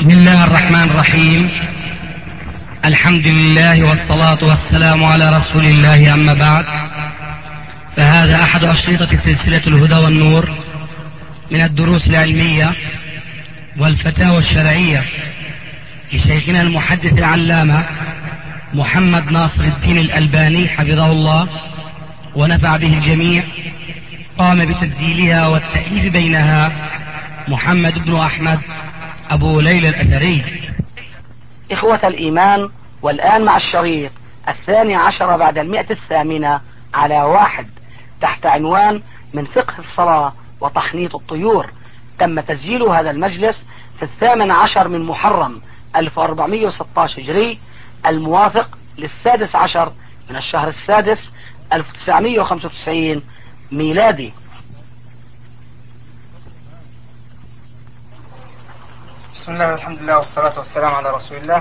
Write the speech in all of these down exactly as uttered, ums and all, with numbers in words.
بسم الله الرحمن الرحيم. الحمد لله والصلاة والسلام على رسول الله، أما بعد، فهذا أحد أشرطة سلسلة الهدى والنور من الدروس العلمية والفتاوى الشرعية لشيخنا المحدث العلامة محمد ناصر الدين الألباني حفظه الله ونفع به الجميع. قام بتسجيلها والتأليف بينها محمد بن أحمد أبو ليلى الأثري. إخوة الإيمان، والآن مع الشريط الثاني عشر بعد المئة الثامنة على واحد تحت عنوان من فقه الصلاة وتحنيط الطيور. تم تسجيل هذا المجلس في الثامن عشر من محرم ألف وأربعمائة وستة عشر هجري، الموافق للسادس عشر من الشهر السادس ألف وتسعمائة وخمسة وتسعين ميلادي. بسم الله والحمد لله والصلاة والسلام على رسول الله.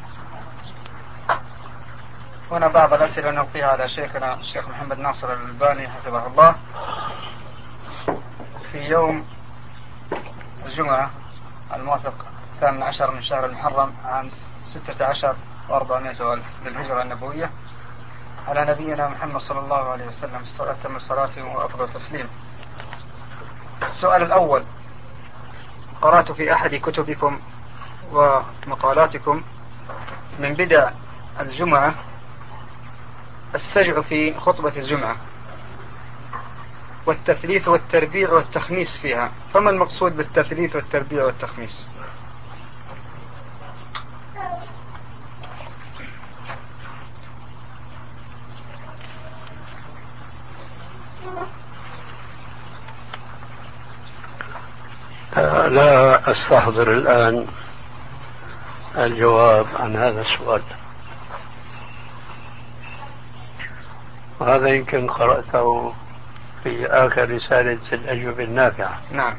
هنا بعض الأسئلة نلقيها على شيخنا الشيخ محمد ناصر الألباني حفظه الله. في يوم الجمعة الموافق الثامن عشر من شهر المحرم عام ستة عشر وأربعمائة ألف للهجرة النبوية، على نبينا محمد صلى الله عليه وسلم تم الصلاة وأفضل تسليم. السؤال الأول: قرأت في أحد كتبكم ومقالاتكم من بدع الجمعة السجع في خطبة الجمعة والتثليث والتربيع والتخميس فيها، فما المقصود بالتثليث والتربيع والتخميس؟ لا أستحضر الآن الجواب عن هذا السؤال، وهذا يمكن قرأته في آخر رسالة الأجوبة النافعة. نعم،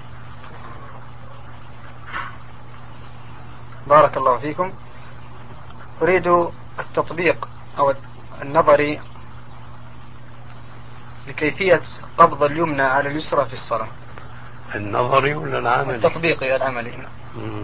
بارك الله فيكم. أريد التطبيق أو النظري لكيفية قبض اليمنى على اليسرى في الصلاة. النظري ولا العملي؟ التطبيقي العملي. مم.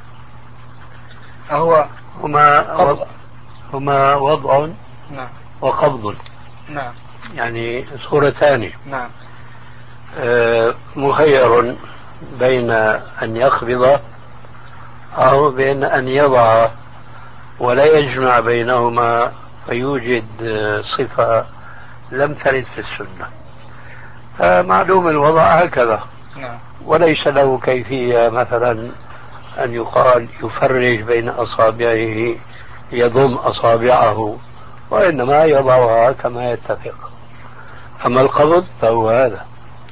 أهو هما وضع هما وضع نعم وقبض. نعم، يعني صورتان. نعم. آه مخير بين أن يقبض أو بين أن يضع، ولا يجمع بينهما فيوجد صفة لم ترد في السنة. فمعلوم الوضع هكذا، نعم. وليس له كيفية مثلا أن يقال يفرج بين أصابعه، يضم أصابعه، وإنما يضعها كما يتفق. أما القبض فهو هذا.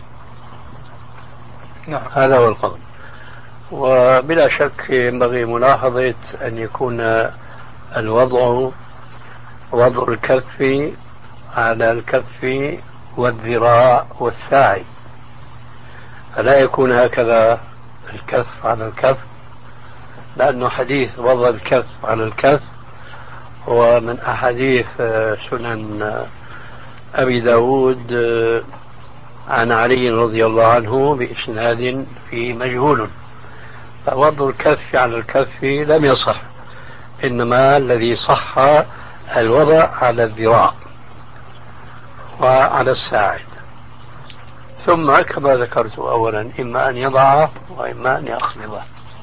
نعم. هذا هو القبض. وبلا شك ينبغي ملاحظة أن يكون الوضع وضع الكف على الكف والذراع والساعد، فلا يكون هكذا الكف على الكف، لأنه حديث وضع الكف على الكف هو من أحاديث سنن أبي داود عن علي رضي الله عنه بإسناد في مجهول، فوضع الكف على الكف لم يصح، إنما الذي صح الوضع على الذراع وعلى الساعد، ثم كما ذكرت أولا إما أن يضعه وإما أن يقبضه.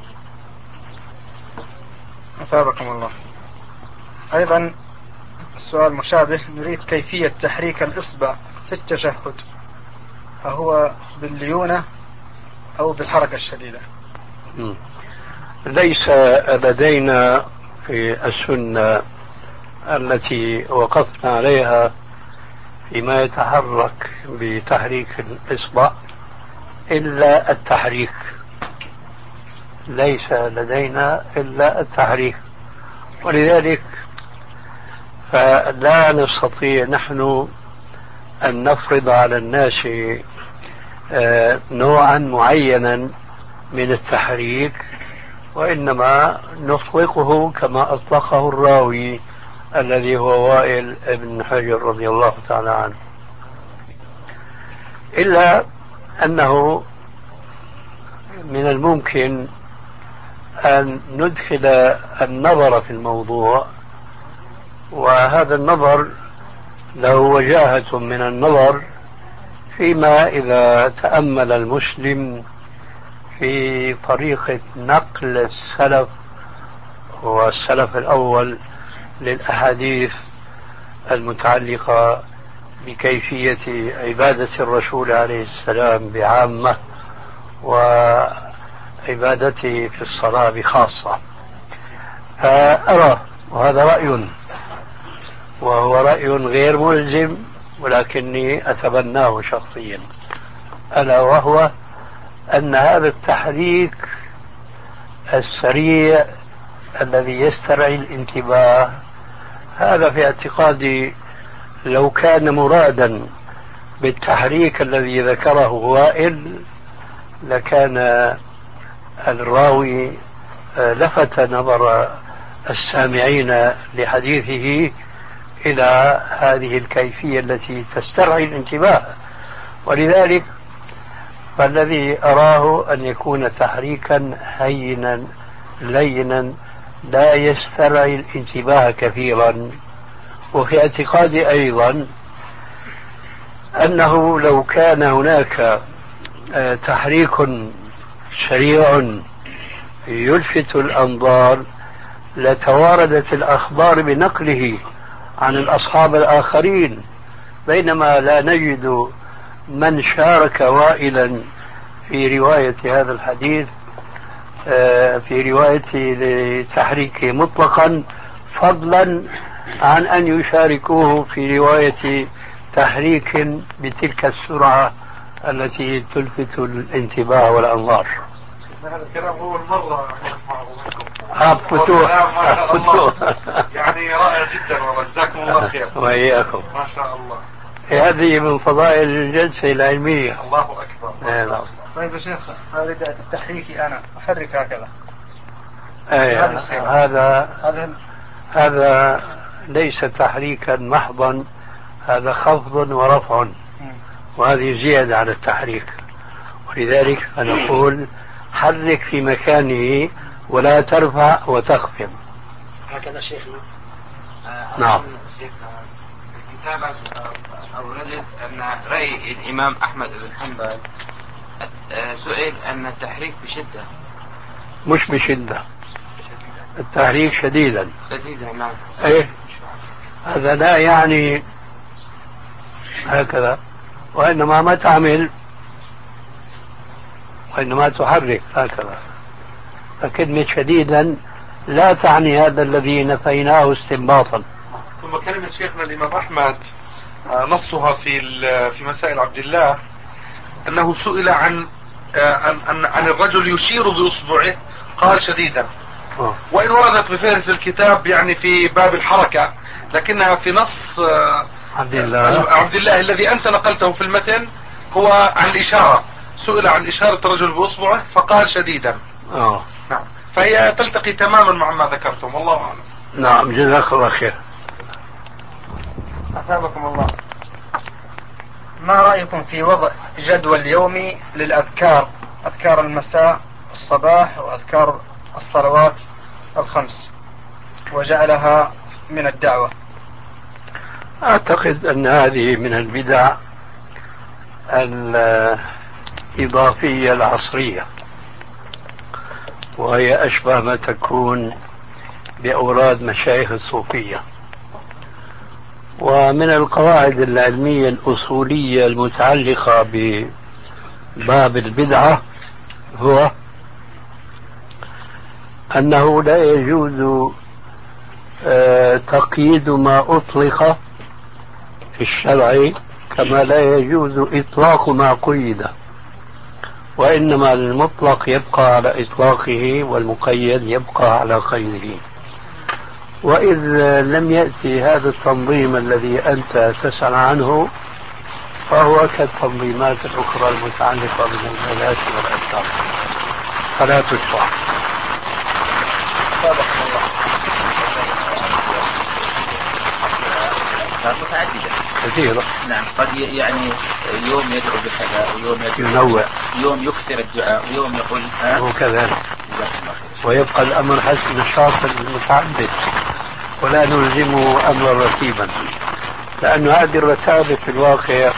أثابكم الله. أيضا السؤال مشابه، نريد كيفية تحريك الإصبع في التشهد، فهو بالليونة أو بالحركة الشديدة؟ م. ليس لدينا في السنة التي وقفنا عليها فيما يتحرك بتحريك الإصبع إلا التحريك، ليس لدينا إلا التحريك، ولذلك فلا نستطيع نحن أن نفرض على الناس نوعا معينا من التحريك، وإنما نطلقه كما أطلقه الراوي الذي هو وائل بن حجر رضي الله تعالى عنه، إلا أنه من الممكن أن ندخل النظر في الموضوع، وهذا النظر له وجاهة من النظر فيما إذا تأمل المسلم في طريقة نقل السلف والسلف الأول للأحاديث المتعلقة بكيفية عبادة الرسول عليه السلام بعامة وعبادته في الصلاة بخاصة. فأرى، وهذا رأي وهو رأي غير ملزم ولكني أتبناه شخصيا، ألا وهو أن هذا التحريك السريع الذي يسترعي الانتباه، هذا في اعتقادي لو كان مرادا بالتحريك الذي ذكره وائل لكان الراوي لفت نظر السامعين لحديثه إلى هذه الكيفية التي تسترعي الانتباه. ولذلك فالذي أراه أن يكون تحريكا هينا لينا لا يسترعي الانتباه كثيرا. وفي اعتقادي أيضا أنه لو كان هناك تحريك سريع يلفت الأنظار لتواردت الأخبار بنقله عن الأصحاب الآخرين، بينما لا نجد من شارك وائلا في رواية هذا الحديث في روايته لتحريكه مطلقا، فضلا عن أن يشاركوه في رواية تحريك بتلك السرعة التي تلفت الانتباه والأنظار. هذا الكلام أول مرة آه فتوح فتوح يعني رائع جدا والله، جزاكم الله خير. وإياكم. ما شاء الله. هذه من فضائل الجلسة العلمية. الله أكبر. نعم. طيب يا شيخ، هذا تحريكي أنا أحرك هكذا. أيه هذا هذا هذا ليس تحريكا محضا، هذا خفض ورفع، وهذه زيادة على التحريك. ولذلك نقول حرك في مكانه ولا ترفع وتخفض. هكذا شيخنا. نعم. الكتاب أوردت أن رأي الإمام أحمد بن حنبل سئل أن التحريك بشدة. مش بشدة، التحريك شديدا. شديدا نعم. ايه هذا لا يعني هكذا، وإنما ما تعمل وإنما تحرك هكذا. فكلمة شديدا لا تعني هذا الذي نفيناه استنباطا. ثم كلمة شيخنا الإمام أحمد نصها في في مسائل عبد الله أنه سئل عن عن عن الرجل يشير بإصبعه قال شديدا، وإن وردت بفهرس الكتاب يعني في باب الحركة، لكنها في نص عبد الله عبد الله الذي أنت نقلته في المتن هو عن الإشارة، سئل عن إشارة الرجل بإصبعه فقال شديدا. اه نعم، فهي تلتقي تماما مع ما ذكرتم، والله أعلم. نعم جزاك الله خير. أثابكم الله. ما رأيكم في وضع جدول يومي للأذكار، أذكار المساء الصباح وأذكار الصلوات الخمس، وجعلها من الدعوة؟ أعتقد أن هذه من البدع الإضافية العصرية، وهي أشبه ما تكون بأوراد مشايخ الصوفية. ومن القواعد العلمية الأصولية المتعلقة بباب البدعة هو أنه لا يجوز تقييد ما أطلق في الشرع كما لا يجوز إطلاق ما قيد، وإنما المطلق يبقى على إطلاقه والمقيد يبقى على قيده. وإذ لم يأتي هذا التنظيم الذي أنت تسأل عنه فهو كالتنظيمات الأخرى المتعلقة بالعبادات والأذكار فلا تشرع. متعددة كثيرة. نعم، قد يعني يوم يدعو بكذا ويوم يدعو ينوع، يوم يكثر الدعاء ويوم يقول ها وكذلك. جزاك الله خير. ويبقى الأمر حسب نشاط المتعبد ولا نلزمه أمرا رتيبا، لأن هذه الرتابة في الواقع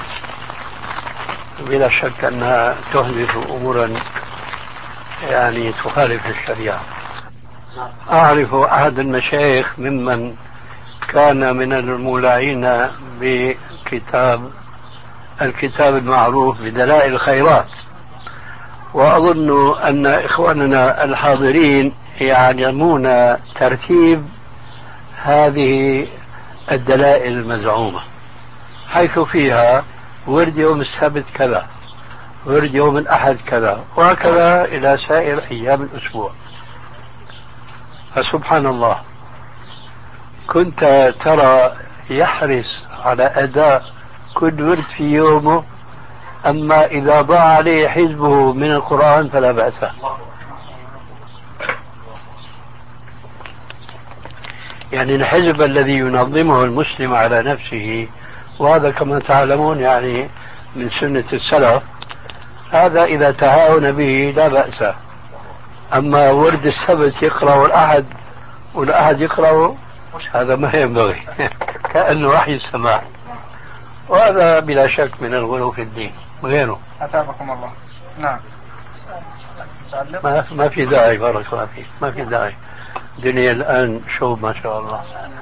بلا شك أنها تحدث أمورا يعني تخالف الشريعة. أعرف أحد المشايخ ممن كان من المولعين بكتاب الكتاب المعروف بدلائل الخيرات، وأظن أن إخواننا الحاضرين يعلمون ترتيب هذه الدلائل المزعومة، حيث فيها ورد يوم السبت كذا، ورد يوم الأحد كذا، وهكذا إلى سائر أيام الأسبوع. فسبحان الله، كنت ترى يحرص على أداء كل ورد في يومه، أما إذا ضاع عليه حزبه من القرآن فلا بأس. يعني الحزب الذي ينظمه المسلم على نفسه، وهذا كما تعلمون يعني من سنة السلف، هذا إذا تهاون به لا بأس. أما ورد السبت يقرأ الأحد والأحد يقرأ، هذا ما ينبغي كأنه وحي السماء، وهذا بلا شك من الغلو في الدين غيره. أتابكم الله. نعم. ما, ما في داعي، بارك الله فيك، ما في داعي. الدنيا الآن شو ما شاء الله.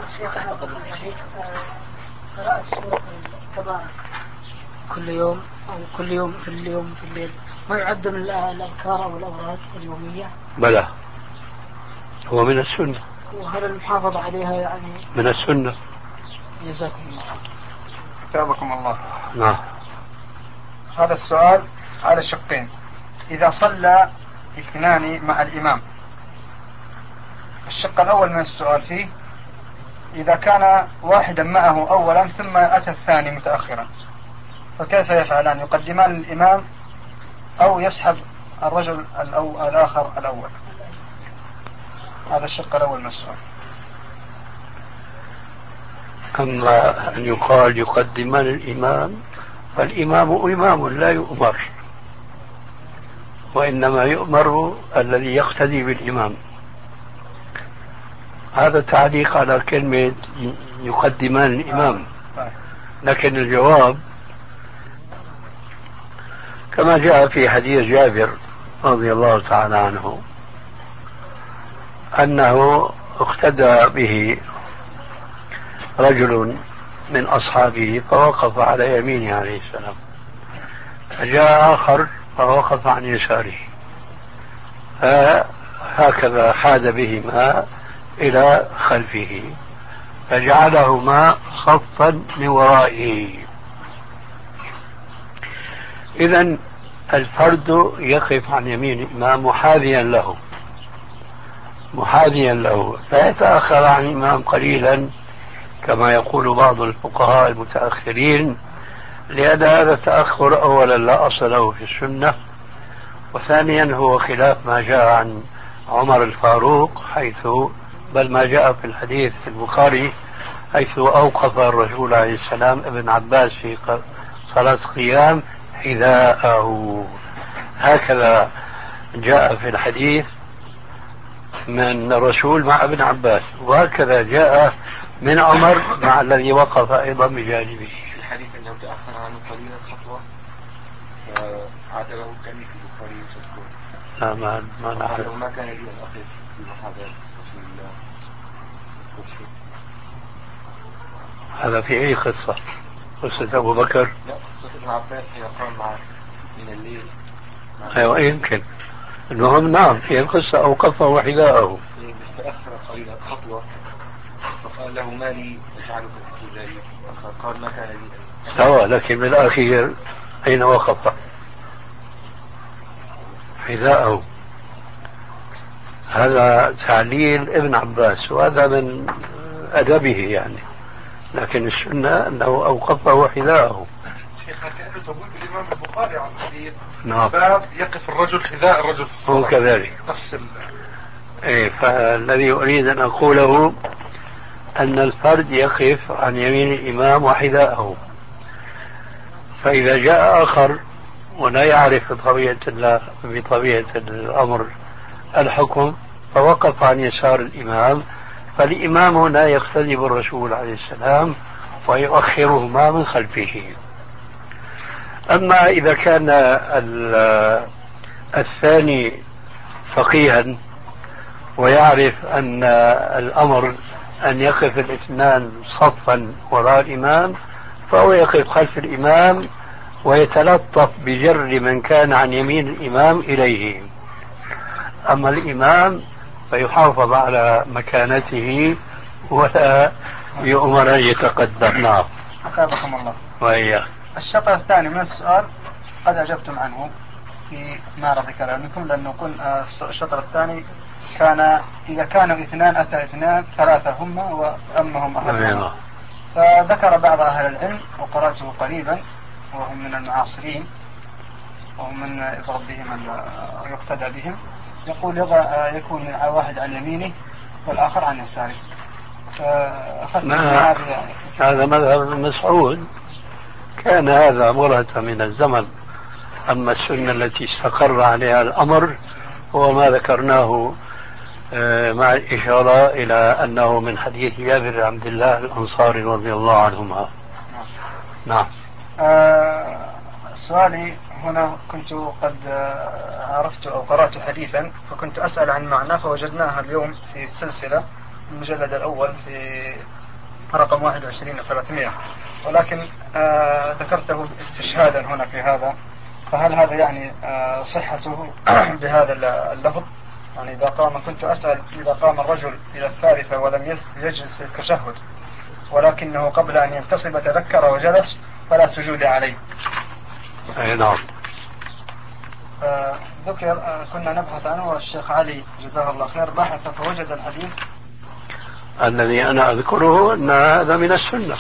قراءة سورة تبارك كل يوم أو كل يوم في اليوم في الليل ما يعد من الأذكار أو الأوراد اليومية؟ بلى، هو من السنة. وهل المحافظة عليها يعني من السنة؟ جزاكم الله. أتابكم الله. نعم. هذا السؤال على شقين. إذا صلى اثنان مع الإمام، الشق الأول من السؤال فيه إذا كان واحدا معه أولا ثم أتى الثاني متأخرا، فكيف يفعلان؟ يقدمان الإمام أو يسحب الرجل الأو... الآخر الأول؟ هذا الشق الأول من السؤال. أما أن يقال يقدمان الإمام، فالإمام إمام لا يؤمر، وإنما يؤمر الذي يقتدي بالإمام. هذا تعليق على كلمة يقدمان الإمام. لكن الجواب كما جاء في حديث جابر رضي الله تعالى عنه أنه اقتدى به رجل من أصحابه فوقف على يمينه عليه السلام، فجاء آخر فوقف عن يساره، فهكذا حاد بهما إلى خلفه فجعلهما صفا من ورائه. إذن الفرد يقف عن يمين الإمام محاذيا له محاذيا له لا يتأخر عن الإمام قليلا كما يقول بعض الفقهاء المتأخرين، لأن هذا التأخر أولا لا أصل له في السنة، وثانيا هو خلاف ما جاء عن عمر الفاروق، حيث بل ما جاء في الحديث في البخاري حيث أوقف الرسول عليه السلام ابن عباس في صلاة قيام حذاءه. هكذا جاء في الحديث من الرسول مع ابن عباس، وهكذا جاء من عمر مع الذي وقف أيضا بجانبه. الحديث أنه تأخر عنه قليلا خطوة فعاتبه كان في البخاري وتذكر. لا ما ما نعرف. ما كان لي الأخير في محاضرة رسول الله. هذا في أي قصة؟ قصة أبو بكر؟ لا، قصة ابن عباس حين قام معه من الليل. أيوة يمكن. المهم نعم في القصة أوقفه حذاءه. بس تأخر قليلا خطوة فقال له ما لي أجعلك في ذلك؟ قال ما كان لي. سواء، لكن بالأخير أين وقف؟ حذاءه. هذا تعليل ابن عباس وهذا من أدبه يعني، لكن السنة أنه أوقفه حذاءه. شيخنا كأنه تقول بالإمام البخاري عن الحديث نعم. باب يقف الرجل حذاء الرجل في الصلاة. هو كذلك. نفس ال... إيه، فالذي أريد أن أقوله أن الفرد يقف عن يمين الإمام وحذاءه، فإذا جاء آخر ولا يعرف بطبيعة الله بطبيعة الأمر الحكم فوقف عن يسار الإمام، فالإمام هنا يقتدي بالرسول عليه السلام ويؤخرهما من خلفه. أما إذا كان الثاني فقيها ويعرف أن الأمر أن يقف الاثنان صفا وراء الإمام، فهو يقف خلف الإمام ويتلطف بجر من كان عن يمين الإمام إليه. أما الإمام فيحافظ على مكانته ولا يؤمر أن يتقدم. نعم. أثابكم الله. وإياه. الشطر الثاني من السؤال قد أجبتم عنه في معرض كلامكم، لأنه قلنا الشطر الثاني كان إذا كانوا اثنان أتى اثنان ثلاثة هم وأمهم أحدهما. فذكر بعض أهل العلم وقرأته قريبا وهم من المعاصرين وهم من يضرب بهم يقتدى بهم، يقول يكون واحد عن يمينه والآخر عن يساره. هذا مذهب ابن مسعود، كان هذا مرة من الزمن. أما السنة التي استقر عليها الأمر هو ما ذكرناه مع الإشارة إلى أنه من حديث جابر عبد الله الأنصاري رضي الله عنهما. نعم. آه سؤالي هنا، كنت قد عرفت أو قرأت حديثا فكنت أسأل عن معناه، فوجدناها اليوم في السلسلة المجلد الأول في رقم واحد وعشرين وثلاثمائة، ولكن آه ذكرته استشهادا هنا في هذا، فهل هذا يعني آه صحته بهذا اللفظ؟ يعني إذا قام، كنت أسأل إذا قام الرجل إلى الثالثة ولم يجلس التشهد ولكنه قبل أن ينتصب تذكر وجلس فلا سجود عليه. أي نعم. آه ذكر آه كنا نبحث عنه والشيخ علي جزاه الله خير بحث فوجد الحديث الذي أنا أذكره أن هذا من السنة،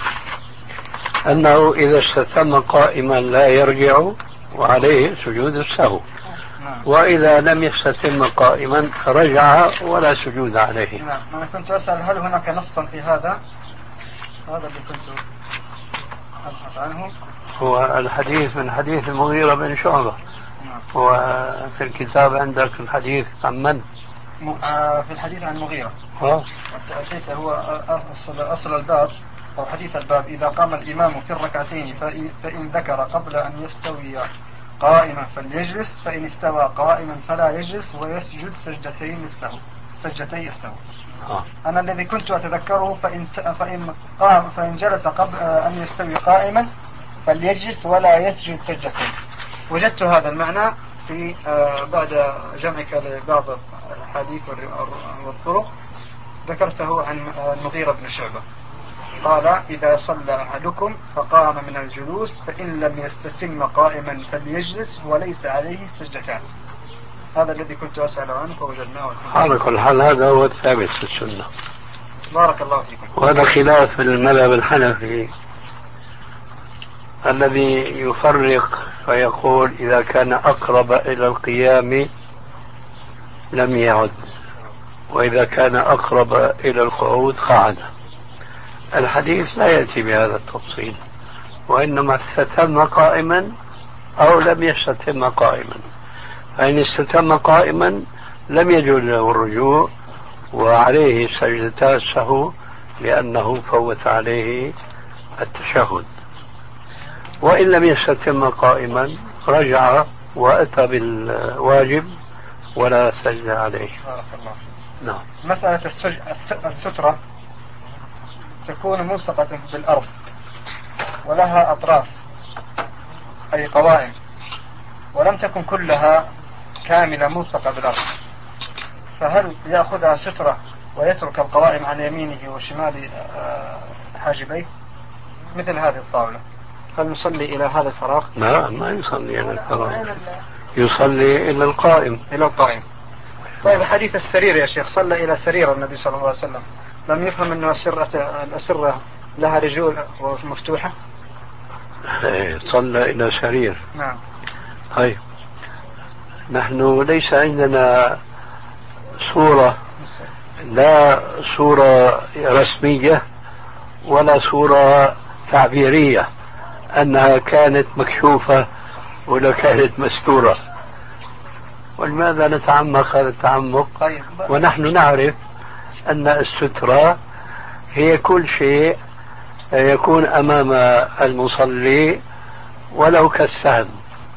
أنه إذا استتم قائما لا يرجع وعليه سجود السهو، وإذا لم يستتم قائما رجع ولا سجود عليه. نعم. أنا كنت أسأل هل هناك نص في هذا؟ هذا اللي كنت أبحث عنه. هو الحديث من حديث المغيرة بن شعبة. نعم. وفي الكتاب عندك الحديث عن من؟ آه في الحديث عن المغيرة. ها؟ التأكيد هو أصل, أصل الباب أو حديث الباب: إذا قام الإمام في الركعتين فإن ذكر قبل أن يستوي قائما فليجلس، فإن استوى قائما فلا يجلس ويسجد سجدتين السهو سجدتي السهو. آه. أنا الذي كنت أتذكره فإن فإن قام فإن جلس قبل أن يستوي قائما فليجلس ولا يسجد سجدتين. وجدت هذا المعنى في بعد جمعك لبعض الحديث والطرق، ذكرته عن المغيرة بن شعبة قال: إذا صلى أحدكم فقام من الجلوس فإن لم يستتم قائما فليجلس وليس عليه السجدتان. هذا الذي كنت أسأل عنه فوجدناه. على كل حال هذا هو الثابت في السنة. بارك الله فيكم. وهذا خلاف المذهب الحنفي الذي يفرق فيقول إذا كان أقرب إلى القيام لم يعد، وإذا كان أقرب إلى القعود قعد. الحديث لا يأتي بهذا التفصيل، وإنما استتم قائما أو لم يستتم قائما، فإن استتم قائما لم يجوز له الرجوع وعليه سجدتا السهو لأنه فوت عليه التشهد، وإن لم يستتم قائما رجع وأتى بالواجب ولا سجد عليه. نعم. مسألة السترة تكون ملصقة بالأرض ولها أطراف أي قوائم، ولم تكن كلها كاملة ملصقة بالأرض، فهل يأخذها سترة ويترك القوائم عن يمينه وشمال حاجبيه مثل هذه الطاولة؟ هل نصلي إلى هذا الفراغ؟ لا، ما يصلي إلى الفراغ، يصلي إلى القائم. إلى القائم. طيب حديث السرير يا شيخ، صلى إلى سرير النبي صلى الله عليه وسلم، لم يفهم أن الأسرة لها رجول مفتوحة؟ صلى إلى سرير. نعم. طيب نحن ليس عندنا صورة، لا صورة رسمية ولا صورة تعبيرية أنها كانت مكشوفة ولا كانت مستورة. ولماذا نتعمق هذا التعمق؟ طيب. ونحن نعرف أن السترة هي كل شيء يكون أمام المصلي ولو كالسهم.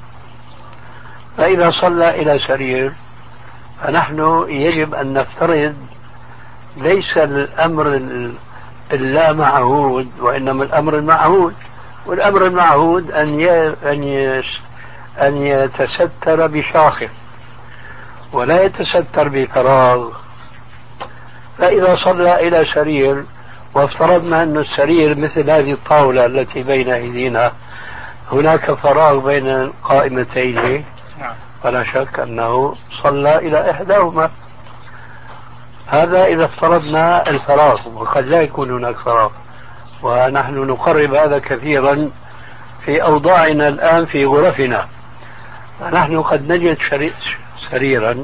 فإذا صلى إلى سرير فنحن يجب أن نفترض ليس الأمر اللا معهود وإنما الأمر المعهود، والأمر المعهود أن أن أن يتستر بشاخص ولا يتستر بفراغ. فإذا صلى إلى سرير وافترضنا أن السرير مثل هذه الطاولة التي بين أيدينا هناك فراغ بين القائمتين، فلا شك أنه صلى إلى إحداهما. هذا إذا افترضنا الفراغ، وقد لا يكون هناك فراغ، ونحن نقرب هذا كثيرا في أوضاعنا الآن في غرفنا. فنحن قد نجد سريرا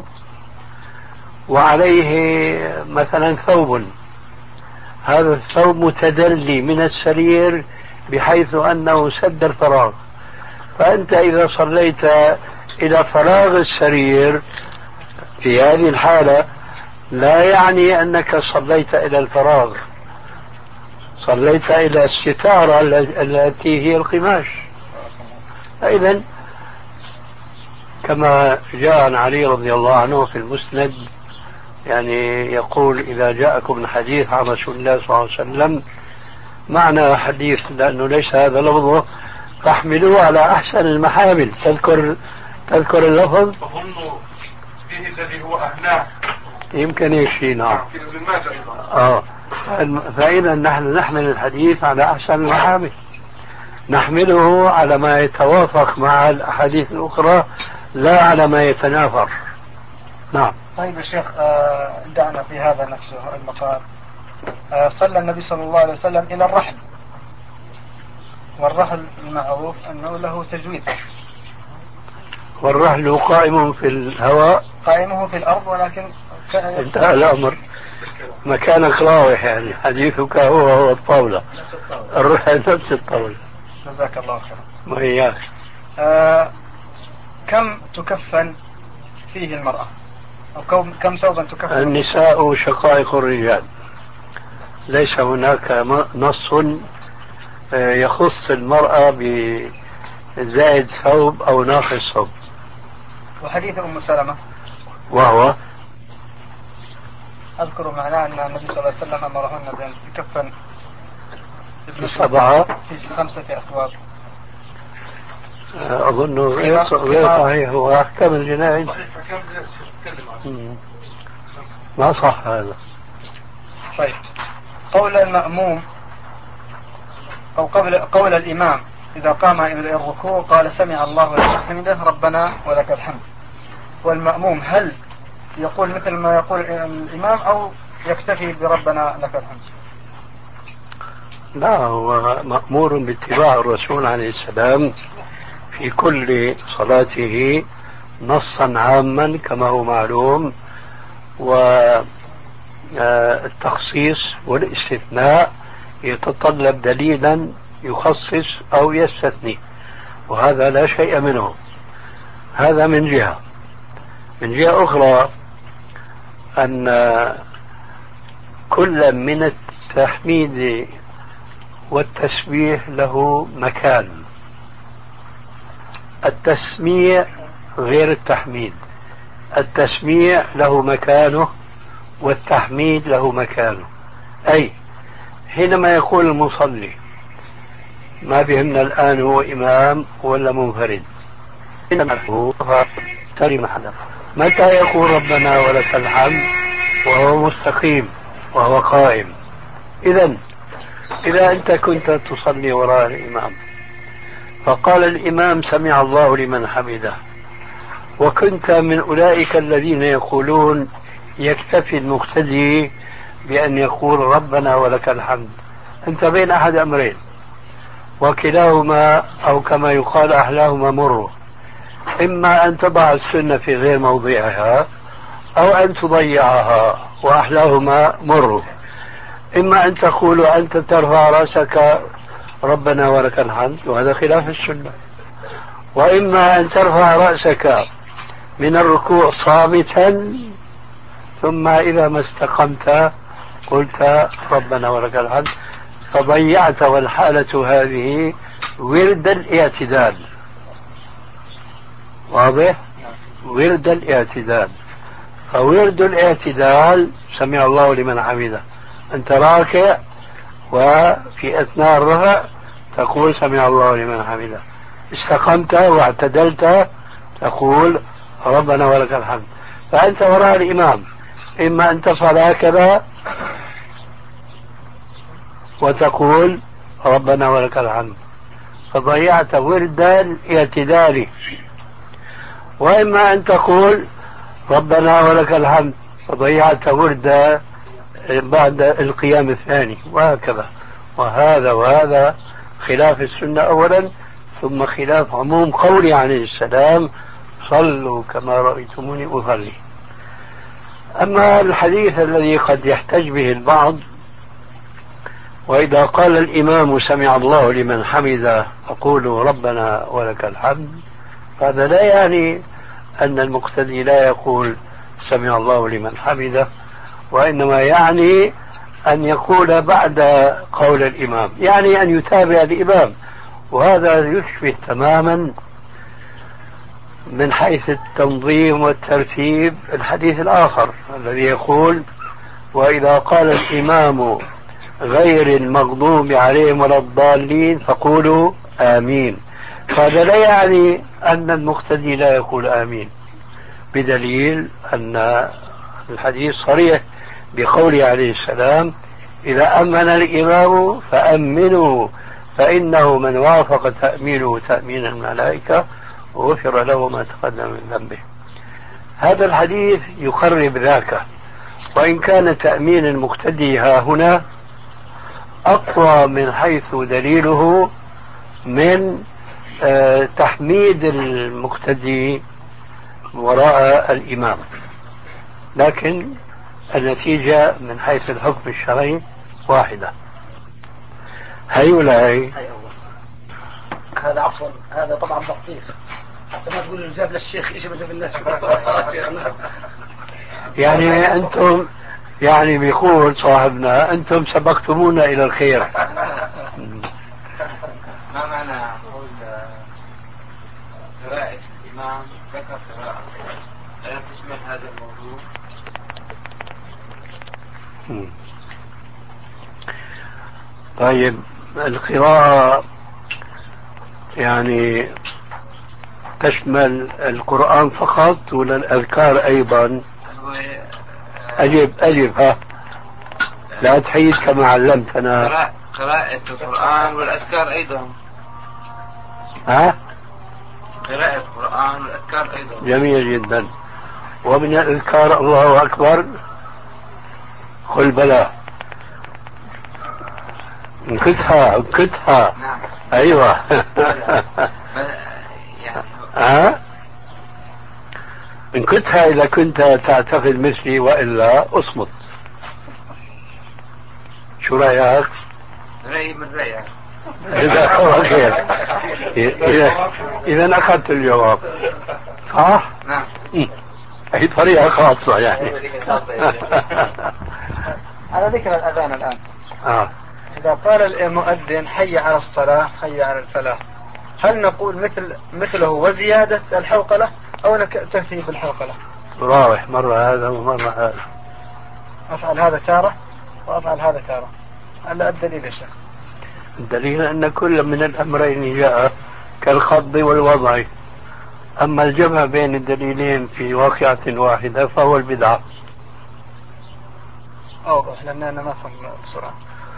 وعليه مثلا ثوب، هذا الثوب متدلي من السرير بحيث أنه سد الفراغ. فأنت إذا صليت إلى فراغ السرير في هذه الحالة لا يعني أنك صليت إلى الفراغ، صليت إلى الستارة التي هي القماش. فإذا كما جاء عن علي رضي الله عنه في المسند، يعني يقول إذا جاءكم الحديث عن رسول الله صلى الله عليه وسلم، معنى حديث لأنه ليس هذا لفظه، فاحملوه على أحسن المحامل. تذكر تذكر اللفظ؟ أظن فيه الذي هو أهناه، يمكن يشي. نعم. في ابن ماجه أيضا. آه. فإذا نحن نحمل الحديث على أحسن المحامل، نحمله على ما يتوافق مع الأحاديث الأخرى لا على ما يتنافر. نعم. طيب يا شيخ، آه دعنا في هذا نفسه المقال. آه صلى النبي صلى الله عليه وسلم إلى الرحل، والرحل المعروف أنه له تجويد، والرحل قائم في الهواء، قائمه في الأرض، ولكن انتهى الأمر. مكانك راوح، يعني حديثك هو هو الطاولة، الرحل نفس الطاولة. جزاك الله خير. وإياك. آه كم تكفن فيه المرأة، أو كم ثوبا تكفن؟ النساء شقائق الرجال، ليس هناك نص يخص المرأة بزائد ثوب أو ناقص ثوب. وحديث أم سلمة وهو أذكر معناه أن النبي صلى الله عليه وسلم أمرهن بأن يكفن في سبعة في خمسة أثواب. أظنه غير صحيح، هو أحكام الجنائز ما صح هذا. طيب، قول المأموم أو قول, قول الإمام إذا قام إلى الركوع قال سمع الله لمن حمده ربنا ولك الحمد، والمأموم هل يقول مثل ما يقول الإمام أو يكتفي بربنا لك الحمد؟ لا، هو مأمور باتباع الرسول عليه السلام في كل صلاته نصا عاما كما هو معلوم، والتخصيص والاستثناء يتطلب دليلا يخصص أو يستثني، وهذا لا شيء منه. هذا من جهة. من جهة أخرى أن كل من التحميد والتسبيح له مكان. التسميع غير التحميد، التسميع له مكانه والتحميد له مكانه. أي حينما يقول المصلي ما بهمنا الآن هو إمام ولا منفرد، إنما هو تري حدا، متى يقول ربنا ولك الحمد وهو مستقيم وهو قائم. إذن إذا أنت كنت تصلي وراء الإمام فقال الإمام سمع الله لمن حمده، وكنت من أولئك الذين يقولون يكتفي المقتدي بأن يقول ربنا ولك الحمد، أنت بين أحد أمرين، وكلاهما أو كما يقال أحلاهما مر، إما أن تضع السنة في غير موضعها أو أن تضيعها، وأحلاهما مر. إما أن تقول أنت ترفع رأسك ربنا ولك الحمد، وهذا خلاف السنة، وإما أن ترفع رأسك من الركوع صامتا، ثم إذا ما استقمت قلت ربنا ولك الحمد، فضيعت والحالة هذه ورد الاعتدال. واضح؟ ورد الاعتدال. فورد الاعتدال سمع الله لمن حمده، أنت راكع وفي أثناء الرفع تقول سمع الله لمن حمده، استقمت واعتدلت تقول ربنا ولك الحمد. فأنت وراء الإمام، إما أن تفعل هكذا وتقول ربنا ولك الحمد فضيعت ورد الاعتدال، وإما أن تقول ربنا ولك الحمد فضيعت ورد بعد القيام الثاني، وهكذا. وهذا وهذا خلاف السنة أولا، ثم خلاف عموم قوله عليه السلام صلوا كما رأيتموني أصلي. أما الحديث الذي قد يحتج به البعض وإذا قال الإمام سمع الله لمن حمده فقولوا ربنا ولك الحمد، هذا لا يعني أن المقتدي لا يقول سمع الله لمن حمده، وإنما يعني أن يقول بعد قول الإمام، يعني أن يتابع الإمام. وهذا يشبه تماما من حيث التنظيم والترتيب الحديث الآخر الذي يقول وإذا قال الإمام غير المغضوب عليهم ولا الضالين فقولوا آمين. فهذا لا يعني أن المقتدي لا يقول آمين، بدليل أن الحديث صريح بقوله عليه السلام إذا أمن الإمام فأمنوا فإنه من وافق تأمينه تأمين الملائكة وغفر له ما تقدم من ذنبه. هذا الحديث يقرب ذاك، وإن كان تأمين المقتدي ها هنا أقوى من حيث دليله من آه تحميد المقتدي وراء الإمام، لكن النتيجة من حيث الحكم الشرعي واحدة. هي ولا هي؟ هذا عفوا هذا طبعا بطيخ، حتى ما تقول جاب للشيخ ايش ما جاب لنا. يعني أنتم يعني بيقول صاحبنا أنتم سبقتمونا إلى الخير. ما معنى قول قراءة الإمام ذكر قراءة لا تشمل هذا الموضوع؟ طيب القراءة يعني تشمل القرآن فقط ولا الأذكار أيضا؟ أجب أجب ها، لا تحيد كما علمتنا. قراءة القرآن والأذكار أيضا. ها؟ قراءة القرآن والأذكار أيضا. جميل جدا. ومن الأذكار الله أكبر قل بلى، انكتها انكتها. نعم. أيوة. ها؟ انكتها إذا كنت تعتقد مثلي، وإلا اصمت. شو رأيك؟ رأيي من رأيك. إذا هو خير. إذا إذا أخذت الجواب صح؟ نعم. هي طريقة خاصة يعني. على ذكر الأذان الآن، آه. إذا قال المؤذن حي على الصلاة حي على الفلاح، هل نقول مثل مثله وزيادة الحوقلة أو نكتفي بالحوقلة؟ راوح مرة هذا ومرة هذا. أفعل هذا تارة وأفعل هذا تارة. هذا الدليل يا شيخ؟ الدليل أن كل من الأمرين جاء كالخض والوضع، أما الجمع بين الدليلين في واقعة واحدة فهو البدعة. أوضح لأننا ما فهم بسرعة.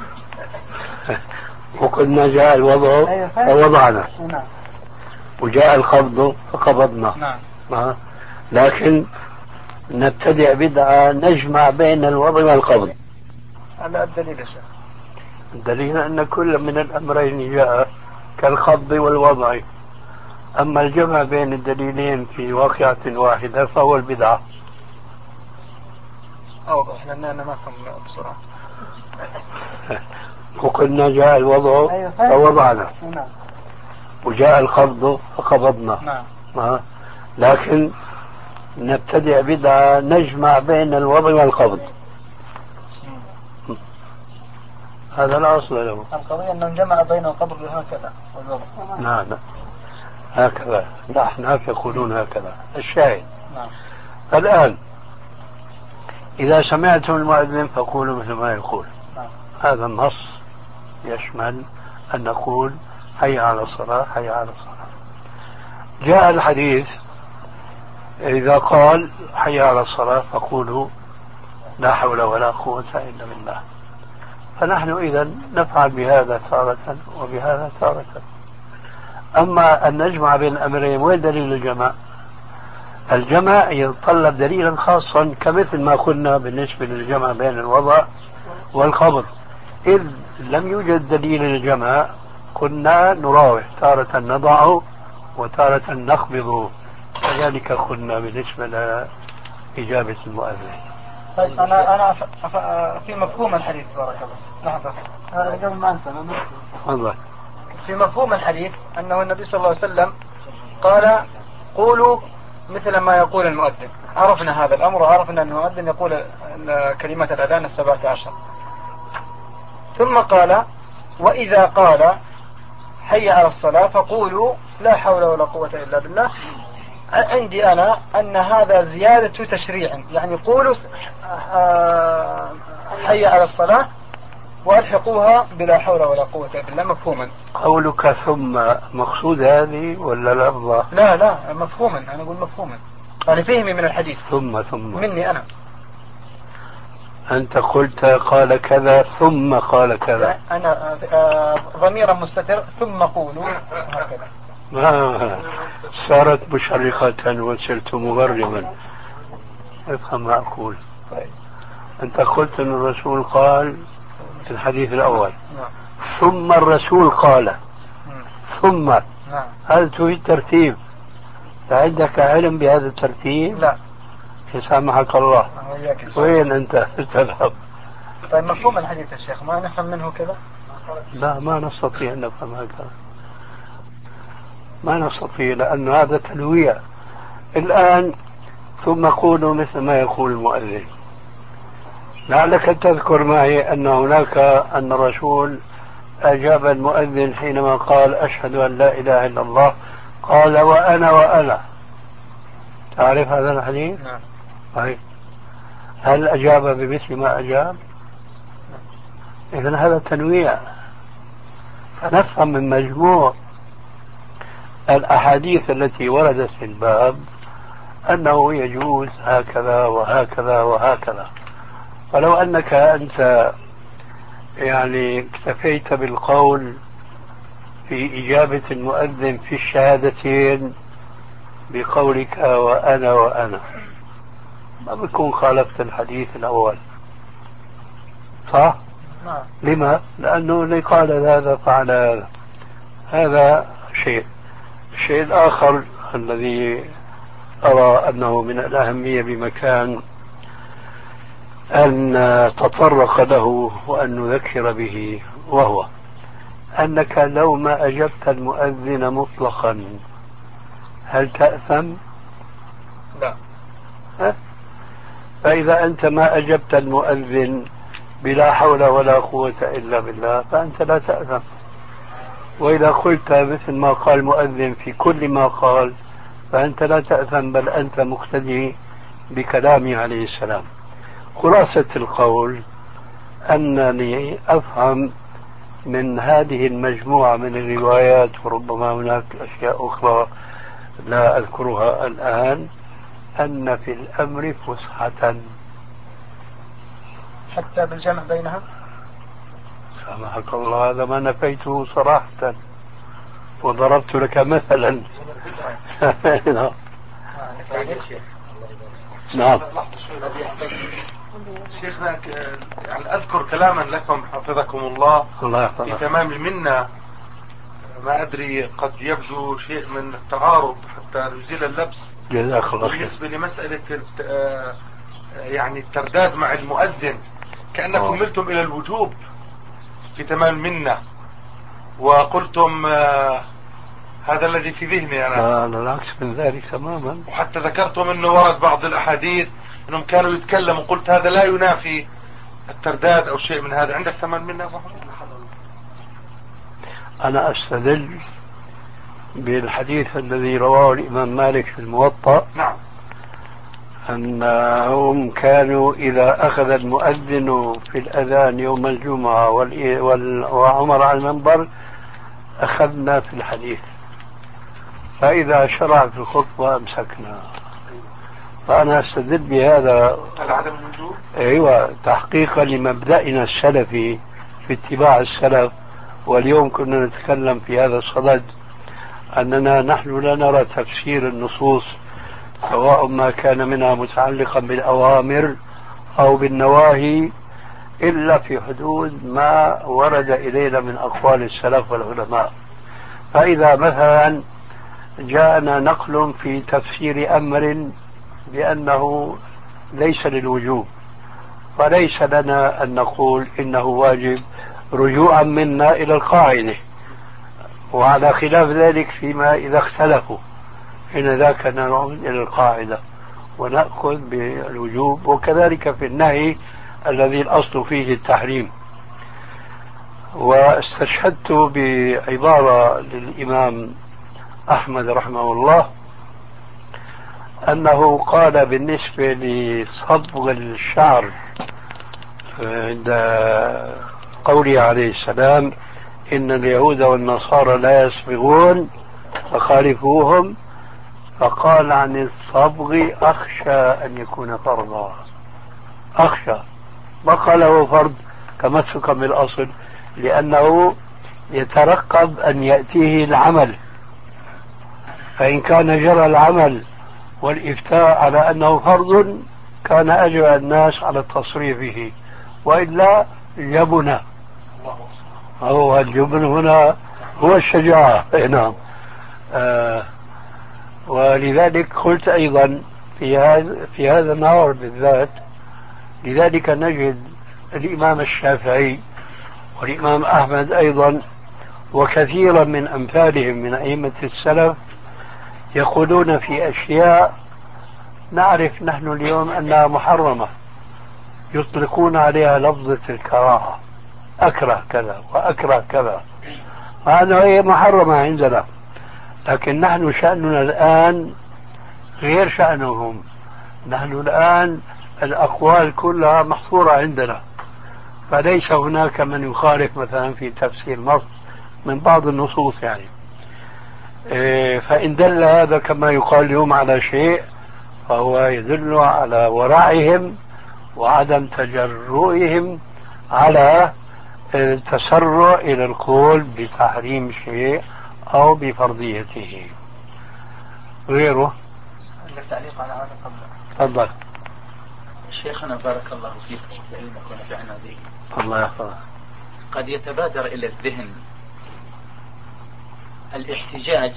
وقلنا جاء الوضع فوضعنا، وجاء الخفض فقبضنا. نعم. آه. لكن نبتدع بدعة نجمع بين الوضع والقبض. هذا الدليل يا شيخ؟ الدليل أن كل من الأمرين جاء كالخفض والوضع، أما الجمع بين الدليلين في واقعة واحدة فهو البدعة. أوضح لأننا ما فهم بسرعة. وقلنا جاء الوضع فوضعنا، وجاء الخفض فقبضنا. نعم. آه. لكن نبتدع بدعة نجمع بين الوضع والقبض. هذا الأصل له. القضية أنه جمع بين القبض هكذا والوضع. نعم هكذا، لا أحناف يقولون هكذا. الشاهد نعم. الآن إذا سمعتم المؤذن فقولوا مثل ما يقول. نعم. هذا النص يشمل أن نقول حي على الصلاة حي على الصلاة. جاء الحديث إذا قال حي على الصلاة فقولوا لا حول ولا قوة إلا بالله. فنحن إذا نفعل بهذا تارة وبهذا تارة. أما أن نجمع بين الأمرين، وين دليل الجمع؟ الجمع يتطلب دليلا خاصا كمثل ما قلنا بالنسبة للجمع بين الوضع والقبض. إذ لم يوجد دليل للجمع كنا نراوح، تارة نضع وتارة نخفض. كذلك قلنا بالنسبة لإجابة المؤذن. طيب أنا أنا في مفهوم الحديث بارك الله. لحظة هذا قبل ما أنسى. الله. في مفهوم الحديث أنه النبي صلى الله عليه وسلم قال قولوا مثل ما يقول المؤذن. عرفنا هذا الأمر وعرفنا أن المؤذن يقول كلمة الأذان السبعة عشر. ثم قال وإذا قال حي على الصلاة فقولوا لا حول ولا قوة إلا بالله. عندي أنا أن هذا زيادة تشريع، يعني قولوا حي على الصلاة والحقوها بلا حول ولا قوة إلا بالله مفهوما. قولك ثم مقصود هذه ولا لفظة؟ لا لا مفهوما، أنا أقول مفهوما، يعني فهمي من الحديث. ثم ثم مني أنا. أنت قلت قال كذا ثم قال كذا. أنا ضميرا مستتر ثم قولوا هكذا. ما صارت مشرقة وصرت مغرما. افهم ما أقول. أنت قلت أن الرسول قال في الحديث الأول ثم الرسول قال ثم. هل تريد ترتيب؟ عندك علم بهذا الترتيب؟ لا. يسامحك الله. وين أنت تذهب؟ طيب مفهوم الحديث يا شيخ ما نفهم منه كذا؟ لا ما نستطيع أن نفهم هكذا، ما نستطيع، لأن هذا تنويع. الآن ثم قولوا مثل ما يقول المؤذن. لعلك تذكر معي أن هناك أن الرسول أجاب المؤذن حينما قال أشهد أن لا إله إلا الله قال وأنا وأنا. تعرف هذا الحديث؟ نعم. طيب هل أجاب بمثل ما أجاب؟ إذن هذا تنويع. فنفهم من مجموع الأحاديث التي وردت في الباب أنه يجوز هكذا وهكذا وهكذا. ولو أنك أنت يعني اكتفيت بالقول في إجابة المؤذن في الشهادتين بقولك وأنا وأنا ما بكون خالفت الحديث الأول، صح؟ نعم. لما؟ لأنه اللي قال هذا فعل هذا. هذا شيء. الشيء الآخر الذي أرى أنه من الأهمية بمكان أن تطرق له وأن نذكر به، وهو أنك لو ما أجبت المؤذن مطلقا هل تأثم؟ لا. أه؟ فإذا أنت ما أجبت المؤذن بلا حول ولا قوة إلا بالله فأنت لا تأثم. وإذا قلت مثل ما قال المؤذن في كل ما قال فأنت لا تأثم، بل أنت مقتدي بكلامه عليه السلام. خلاصة القول أنني أفهم من هذه المجموعة من الروايات، وربما هناك أشياء أخرى لا أذكرها الآن، أن في الأمر فسحة حتى بالجمع بينها. سامحك الله هذا ما نفيته صراحة وضربت لك مثلا. نعم. شيخنا يعني أذكر كلاما لكم حفظكم الله الله في تمام المنة، ما أدري قد يبدو شيء من التعارض حتى يزيل اللبس. جزاك الله خير. بالنسبة لمسألة يعني الترداد مع المؤذن كأنكم ملتم إلى الوجوب في تمام المنة وقلتم هذا الذي في ذهني أنا. لا أنا العكس من ذلك تماما. وحتى ذكرت منه ورد بعض الأحاديث أنهم كانوا يتكلموا، قلت هذا لا ينافي الترداد أو شيء من هذا. عندك ثمن منه؟ أنا أستدل بالحديث الذي رواه الإمام مالك في الموطأ. نعم. أنهم كانوا إذا أخذ المؤذن في الأذان يوم الجمعة وعمر على المنبر أخذنا في الحديث، فإذا شرع في الخطبة أمسكنا. فأنا أستدل بهذا العدم الوجوب. أيوة، تحقيقا لمبدأنا السلفي في اتباع السلف. واليوم كنا نتكلم في هذا الصدد أننا نحن لا نرى تفسير النصوص سواء ما كان منها متعلقا بالأوامر أو بالنواهي إلا في حدود ما ورد إلينا من أقوال السلف والعلماء. فإذا مثلا جاءنا نقل في تفسير أمر بأنه ليس للوجوب، فليس لنا أن نقول إنه واجب رجوعا منا إلى القاعدة، وعلى خلاف ذلك فيما إذا اختلفوا حين ذاك نعود إلى القاعدة ونأخذ بالوجوب. وكذلك في النهي الذي الأصل فيه التحريم. واستشهدت بعبارة للإمام أحمد رحمه الله أنه قال بالنسبة لصبغ الشعر عند قوله عليه السلام إن اليهود والنصارى لا يصبغون فخالفوهم، فقال عن الصبغ أخشى أن يكون فرضا. أخشى ما قاله فرض تمسكا بالأصل، لأنه يترقب أن يأتيه العمل، فإن كان جرى العمل والإفتاء على أنه فرض كان أجرى الناس على التصريح به، وإلا جبن. هو الجبن هنا هو الشجاعة. نعم. آه ولذلك قلت أيضا في هذا في هذا النهار بالذات، لذلك نجد الإمام الشافعي والإمام أحمد أيضا وكثيرا من أمثالهم من أئمة السلف يقولون في أشياء نعرف نحن اليوم أنها محرمة، يطلقون عليها لفظة الكراهة، أكره كذا وأكره كذا، هذا هي محرمة عندنا. لكن نحن شأننا الآن غير شأنهم. نحن الآن الأقوال كلها محصورة عندنا، فليس هناك من يخالف مثلا في تفسير نص من بعض النصوص يعني. إيه فإن دل هذا كما يقال اليوم على شيء فهو يدل على ورعهم وعدم تجرؤهم على التسرع إلى القول بتحريم شيء أو بفرضيته. غيره عندك تعليق على هذا قبل؟ تفضل. شيخنا بارك الله فيك بعلمك ونفعنا به. الله يحفظك. قد يتبادر إلى الذهن الاحتجاج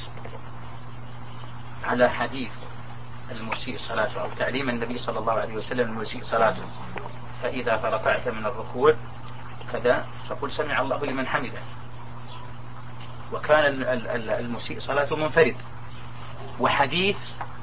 على حديث المسيء صلاته أو تعليم النبي صلى الله عليه وسلم المسيء صلاته، فإذا رفعت من الركوع كذا فقل سمع الله لمن حمده، وكان المسيء صلاته منفرد. وحديث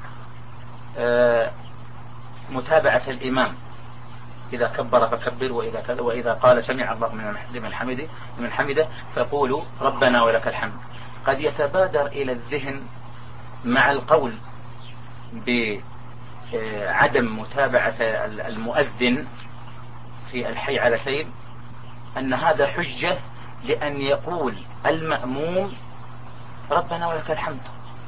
متابعة الإمام إذا كبر فكبر وإذا كذا وإذا قال سمع الله لمن حمده لمن حمده فقولوا ربنا ولك الحمد. قد يتبادر إلى الذهن مع القول بعدم متابعة المؤذن في الحي على خير أن هذا حجة لأن يقول المأموم ربنا ولك الحمد،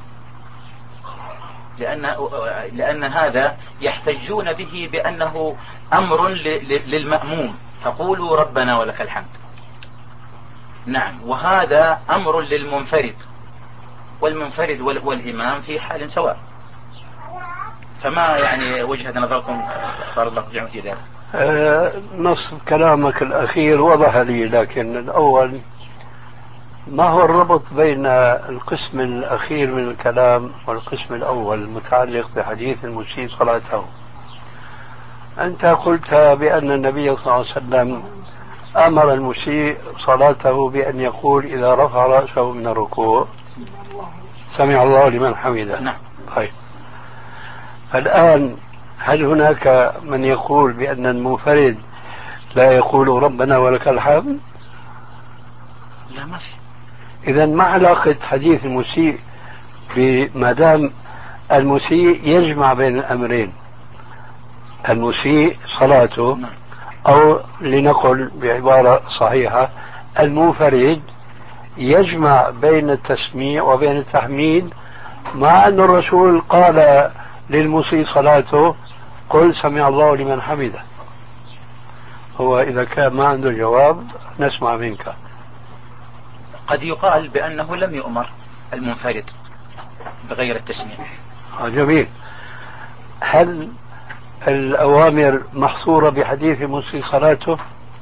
لأن, لأن هذا يحتجون به بأنه أمر للمأموم فقولوا ربنا ولك الحمد. نعم، وهذا أمر للمنفرد، والمنفرد والإمام في حال سواء. فما يعني وجهة نظركم أخبار الله في جمعة ذلك؟ أه نص كلامك الأخير وضح لي، لكن الأول ما هو الربط بين القسم الأخير من الكلام والقسم الأول المتعلق بحديث المسيء صلاته؟ أنت قلت بأن النبي صلى الله عليه وسلم أمر المسيء صلاته بأن يقول إذا رفع رأسه من الركوع سمع الله لمن حمده. نعم. طيب الآن هل هناك من يقول بأن المنفرد لا يقول ربنا ولك الحمد؟ لا ما في. إذا ما علاقة حديث المسيء بما دام المسيء يجمع بين الأمرين، المسيء صلاته أو لنقل بعبارة صحيحة المنفرد يجمع بين التسميع وبين التحميد، مع أن الرسول قال للمسيء صلاته قل سمع الله لمن حمده. هو إذا كان ما عنده جواب نسمع منك. قد يقال بأنه لم يؤمر المنفرد بغير التسميع. آه جميل. هل الأوامر محصورة بحديث المسيء صلاته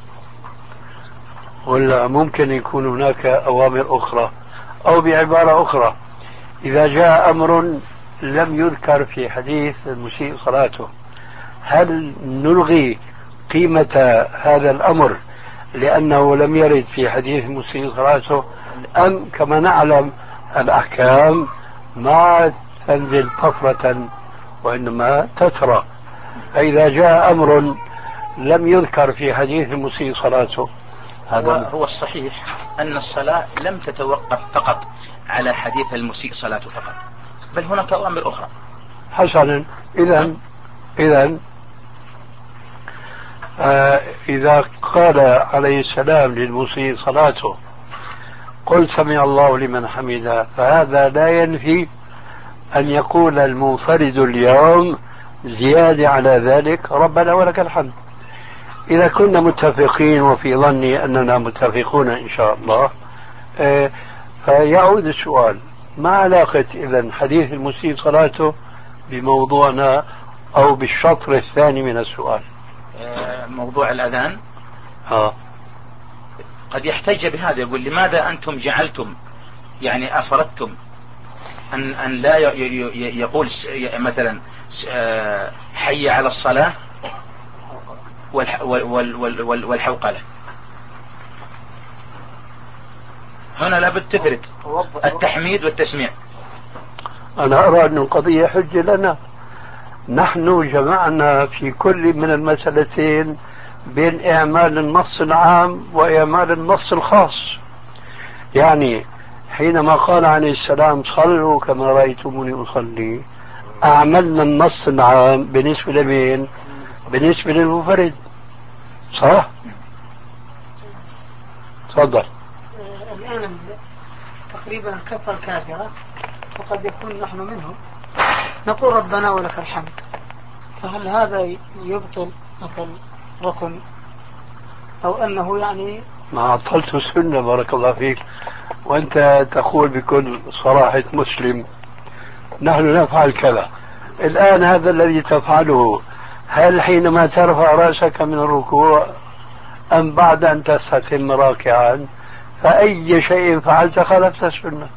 ولا ممكن يكون هناك أوامر أخرى؟ أو بعبارة أخرى، إذا جاء أمر لم يذكر في حديث المسيء صلاته هل نلغي قيمة هذا الأمر لأنه لم يرد في حديث المسيء صلاته، أم كما نعلم الأحكام ما تنزل طفرة وإنما تترى، فإذا جاء أمر لم يذكر في حديث المسيء صلاته هو, هو الصحيح أن الصلاة لم تتوقف فقط على حديث المسيء صلاته فقط، بل هناك أوامر أخرى. حسنا. إذا إذا آه إذا قال عليه السلام للمسيء صلاته قل سمع الله لمن حمده، فهذا لا ينفي أن يقول المنفرد اليوم زيادة على ذلك ربنا ولك الحمد. إذا كنا متفقين وفي ظني أننا متفقون إن شاء الله، آه فيعود السؤال ما علاقة إذن حديث المسيء صلاته بموضوعنا أو بالشطر الثاني من السؤال؟ آه موضوع الأذان آه. قد يحتج بهذا، يقول لماذا أنتم جعلتم يعني أفردتم أن, أن لا يقول مثلا حي على الصلاة والحوقلة. هنا لابد تفرد التحميد والتسميع. أنا أرى أن القضية حجة لنا، نحن جمعنا في كل من المسألتين بين إعمال النص العام وإعمال النص الخاص. يعني حينما قال عليه السلام صلوا كما رأيتموني أصلي، أعملنا النص العام بالنسبة لمين؟ بالنسبة للمنفرد. صح؟ تفضل. الآن تقريبا الكفة الكافرة وقد يكون نحن منهم نقول ربنا ولك الحمد، فهل هذا يبطل مثل ركن أو أنه يعني ما عطلت السنة بارك الله فيك، وأنت تقول بكل صراحة مسلم نحن نفعل كذا. الآن هذا الذي تفعله هل حينما ترفع رأسك من الركوع أم بعد أن تستتم راكعا؟ فأي شيء فعلت خالفت السنة.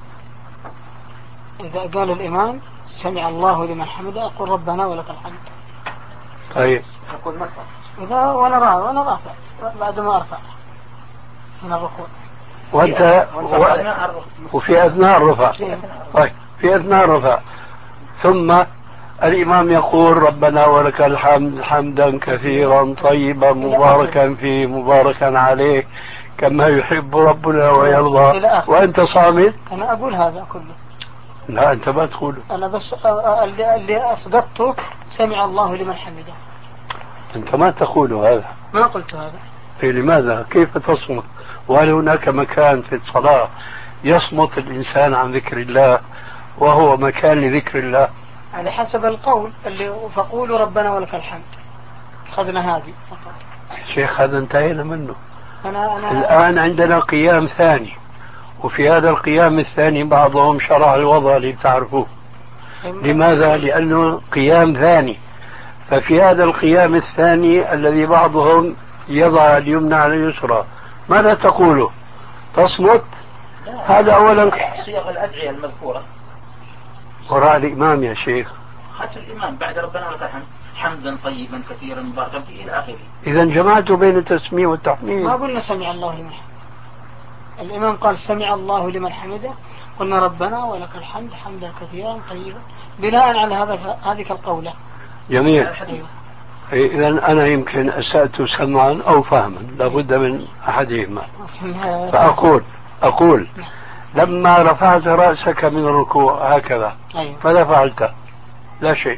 إذا قال الإمام سمع الله لمن حمده أقول ربنا ولك الحمد. طيب أقول مثلا إذا وأنا رافع وأنا رافع بعد ما أرفع من الركوع وأنت و... وفي أثناء الرفع. طيب في أثناء الرفع ثم الإمام يقول ربنا ولك الحمد حمدا كثيرا طيبا مباركا فيه مباركا عليه كما يحب ربنا ويرضى، وأنت صامت. أنا أقول هذا كله. لا أنت ما تقوله. أنا بس اللي أصدقته سمع الله لمن حمده. أنت ما تقوله هذا. ما قلت هذا. إيه لماذا؟ كيف تصمت؟ وهل هناك مكان في الصلاة يصمت الإنسان عن ذكر الله وهو مكان لذكر الله؟ على حسب القول اللي فقولوا ربنا ولك الحمد أخذنا هذه فقط. شيخ هذا انتهينا منه. أنا أنا الآن عندنا قيام ثاني، وفي هذا القيام الثاني بعضهم شرح الوضع لتعرفوه. لماذا؟ لأنه قيام ثاني، ففي هذا القيام الثاني الذي بعضهم يضع اليمنى على اليسرى ماذا تقوله؟ تصمت؟ هذا أولا صيغ الأدعية المذكورة وراء الإمام يا شيخ. خاتم الإمام بعد ربنا ولك الحمد حمدا طيبا كثيرا مباركا فيه إلى آخره. إذا جمعت بين التسمية والتحميد. ما قلنا سمع الله لمن حمده. الإمام قال سمع الله لمن حمده قلنا ربنا ولك الحمد حمدا كثيرا طيبا بناء على هذا هذه القولة. جميل. أيوة. إذا أنا يمكن أسأت سمعا أو فهما لابد من أحدهما. فأقول أقول لما رفعت رأسك من الركوع هكذا أيوة. ماذا فعلت؟ لا شيء.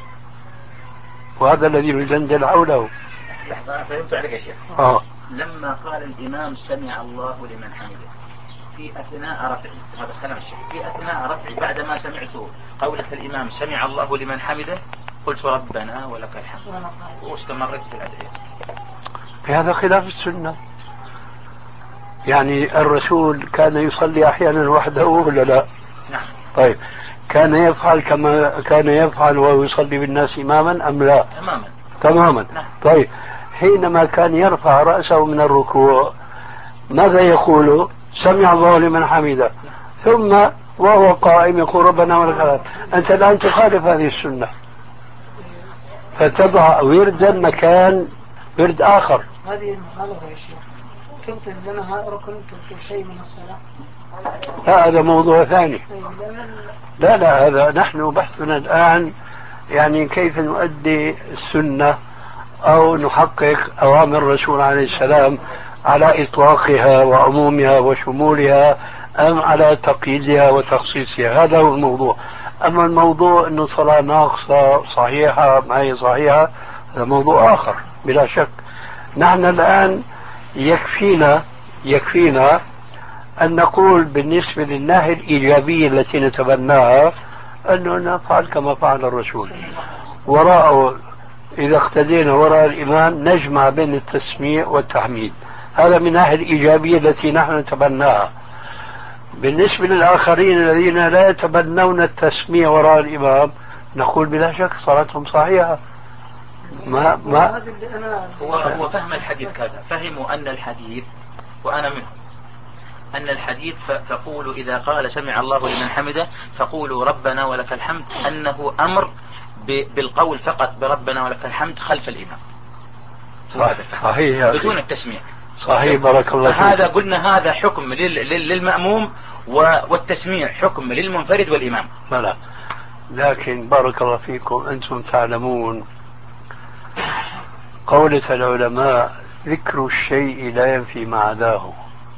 وهذا الذي يجندل حوله. لحظة فهمت عليك يا شيخ. آه. لما قال الإمام سمع الله لمن حمده في أثناء رفعي، هذا كلام الشيخ، في أثناء رفعي بعد ما سمعت قولة الإمام سمع الله لمن حمده قلت ربنا ولك الحمد واستمرت في الأدعية. هذا خلاف السنة. يعني الرسول كان يصلي أحيانا وحده ولا لا؟ نعم. طيب كان يفعل كما كان يفعل وهو يصلي بالناس إماما أم لا؟ تماما. تماما. نعم. طيب حينما كان يرفع رأسه من الركوع ماذا يقول؟ سمع الله لمن حمده. ثم وهو قائم يقول ربنا ولك الحمد. أنت الآن تخالف هذه السنة فتضع وردا مكان ورد آخر. هذه المخالفة يا شيخ. تبطل لنا ركن تبطل شيء من الصلاة. لا هذا موضوع ثاني. لا لا هذا نحن بحثنا الآن يعني كيف نؤدي السنة أو نحقق أوامر الرسول عليه السلام على إطلاقها وعمومها وشمولها أم على تقييدها وتخصيصها. هذا هو الموضوع. أما الموضوع أنه صلاة ناقصة صحيحة ما هي صحيحة هذا موضوع آخر بلا شك. نحن الآن يكفينا يكفينا أن نقول بالنسبة للناحية الإيجابية التي نتبناها أنه نفعل كما فعل الرسول وراءه. إذا اقتدينا وراء الإمام نجمع بين التسميع والتحميد. هذا من الناحية الإيجابية التي نحن نتبناها. بالنسبة للآخرين الذين لا يتبنون التسميع وراء الإمام نقول بلا شك صلاتهم صحيحة. ما ما هو هو فهم الحديث كذا. فهموا أن الحديث وأنا منهم أن الحديث فقولوا إذا قال سمع الله لمن حمده فقولوا ربنا ولك الحمد أنه أمر بالقول فقط بربنا ولك الحمد خلف الإمام. صحيح بدون التسميع. صحيح بارك الله فيك. هذا قلنا هذا حكم للمأموم والتسميع حكم للمنفرد والإمام. لا لكن بارك الله فيكم أنتم تعلمون قولة العلماء ذكر الشيء لا ينفي ما عداه.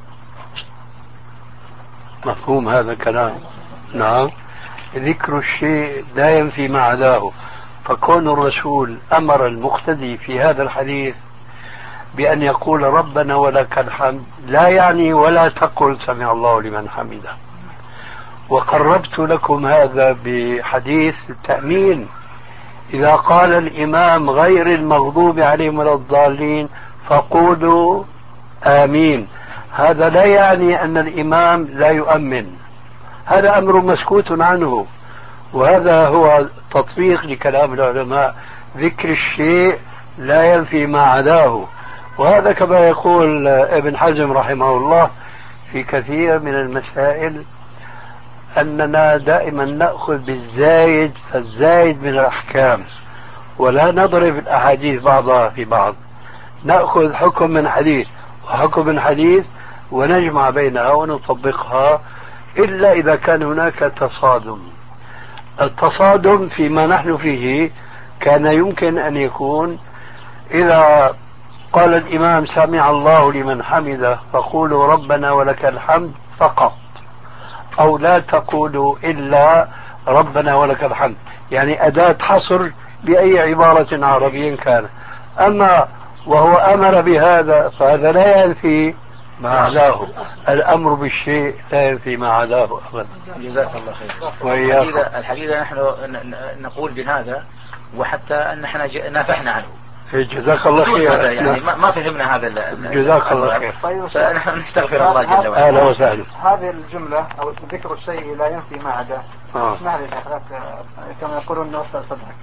مفهوم هذا الكلام؟ نعم. ذكر الشيء لا ينفي ما عداه. فكون الرسول أمر المقتدي في هذا الحديث بأن يقول ربنا ولك الحمد لا يعني ولا تقل سمع الله لمن حمده. وقربت لكم هذا بحديث التأمين إذا قال الإمام غير المغضوب عليهم ولا الضالين فقولوا آمين. هذا لا يعني أن الإمام لا يؤمن. هذا أمر مسكوت عنه. وهذا هو تطبيق لكلام العلماء ذكر الشيء لا ينفي ما عداه. وهذا كما يقول ابن حزم رحمه الله في كثير من المسائل أننا دائما نأخذ بالزايد فالزايد من الأحكام ولا نضرب الأحاديث بعضها في بعض. نأخذ حكم من حديث وحكم من حديث ونجمع بينها ونطبقها إلا إذا كان هناك تصادم. التصادم فيما نحن فيه كان يمكن أن يكون إذا قال الإمام سمع الله لمن حمده فقولوا ربنا ولك الحمد فقط أو لا تقولوا إلا ربنا ولك الحمد، يعني أداة حصر بأي عبارة عربية كان. أما وهو أمر بهذا فهذا لا ينفي ما عداه. الأمر بالشيء لا ينفي ما عداه أبدا. جزاك الله خير. وإياكم. الحقيقة نحن نقول بهذا وحتى أن نحن نافحنا عنه. جزاك الله خير. يعني ما فهمنا هذا. جزاك الله خير. فنحن نستغفر الله جل وعلا. أهلا وسهلا. هذه الجملة أو ذكر الشيء لا ينفي ما عداه. اسمح لي كما يقولون نوصل صدرك.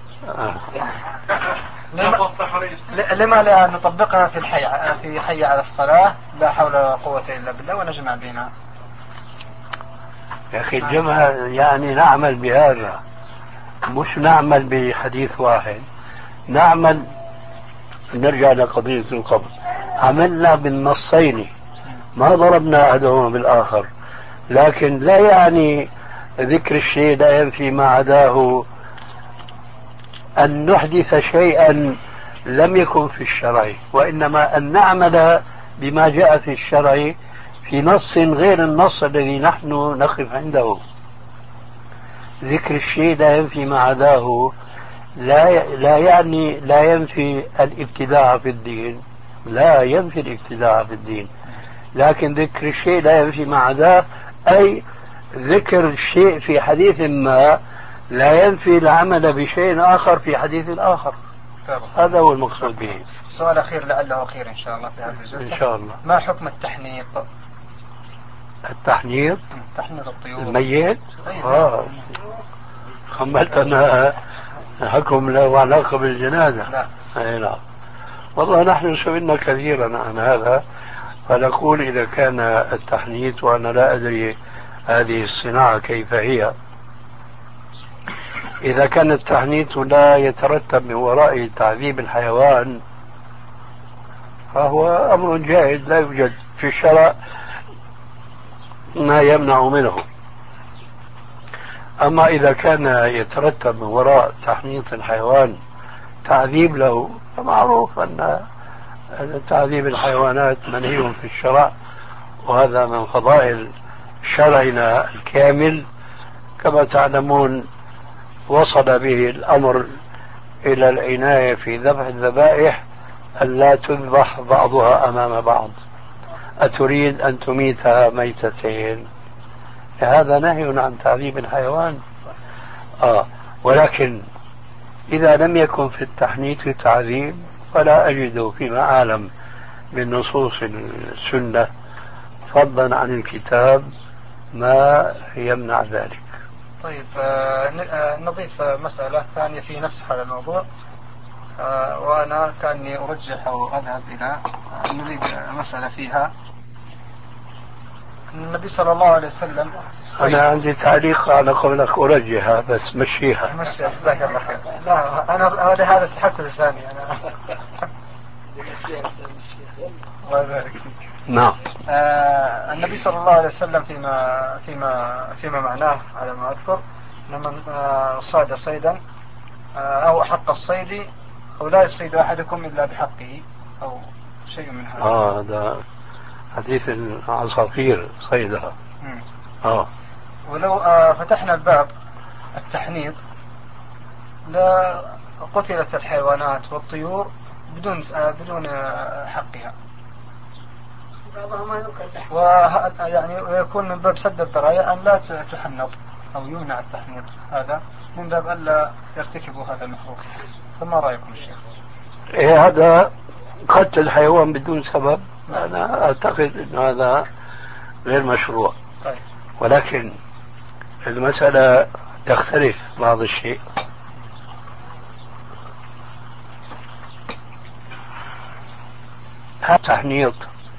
لما لا نطبقها في الحي في حي على الصلاة لا حول ولا قوة إلا بالله ونجمع بينها. يا أخي الجمع يعني نعمل بهذا مش نعمل بحديث واحد. نعمل نرجع لقضية القبض عملنا بالنصين ما ضربنا أحدهما بالآخر. لكن لا يعني ذكر الشيء لا ينفي ما عداه أن نحدث شيئا لم يكن في الشرع، وإنما أن نعمل بما جاء في الشرع في نص غير النص الذي نحن نقف عنده. ذكر الشيء لا ينفي ما عداه لا لا يعني لا ينفي الابتداع في الدين، لا ينفي الابتداع في الدين، لكن ذكر الشيء لا ينفي ما عداه، أي ذكر الشيء في حديث ما لا ينفي العمل بشيء آخر في حديث آخر. هذا هو المقصود به. سؤال أخير لعله أخير إن شاء الله في هذا الجزء. إن شاء الله. ما حكم التحنيط؟ التحنيط تحنيط الطيور الميت؟ آه. خملتنا حكم له علاقة بالجنازة. لا. أي نعم. والله نحن سئلنا كثيرا عن هذا، فنقول إذا كان التحنيط، وأنا لا أدري هذه الصناعة كيف هي، إذا كان التحنيط لا يترتب من وراء تعذيب الحيوان فهو أمر جائز، لا يوجد في الشرع ما يمنع منه. أما إذا كان يترتب من وراء تحنيط الحيوان تعذيب له، فمعروف أن تعذيب الحيوانات منهي في الشرع، وهذا من فضائل شرعنا الكامل. كما تعلمون وصل به الأمر إلى العناية في ذبح الذبائح أن لا تذبح بعضها أمام بعض. أتريد أن تميتها ميتتين؟ هذا نهي عن تعذيب الحيوان. آه ولكن إذا لم يكن في التحنيط تعذيب فلا أجد فيما أعلم من نصوص السنة فضلا عن الكتاب ما يمنع ذلك. طيب آه نضيف مسألة ثانية في نفس هذا الموضوع، آه وأنا كأني أرجح أو أذهب إلى آه نريد مسألة فيها. النبي صلى الله عليه وسلم، أنا عندي تعليق على قولك أرجحها، بس مشيها. مشيها جزاك الله خير. لا أنا هذا هذا التحفز الثاني أنا. الله يبارك فيك. نعم. آه النبي صلى الله عليه وسلم فيما فيما فيما معناه على ما أذكر، لمن آه صاد صيدا آه أو حق الصيد أو لا يصيد أحدكم إلا بحقه أو شيء من هذا. آه هذا حديث العصافير صيدها. آه ولو آه فتحنا الباب التحنيط لا قتلت الحيوانات والطيور بدون آه بدون آه حقها، ويعني ويكون من باب سد الذرائع أن لا تحنط أو يمنع التحنيط، هذا من باب أن لا يرتكبوا هذا المحظور. فما رأيكم الشيخ؟ إيه هذا قتل الحيوان بدون سبب، أنا أعتقد أن هذا غير مشروع. طيب. ولكن المسألة تختلف بعض الشيء. هذا تحنيط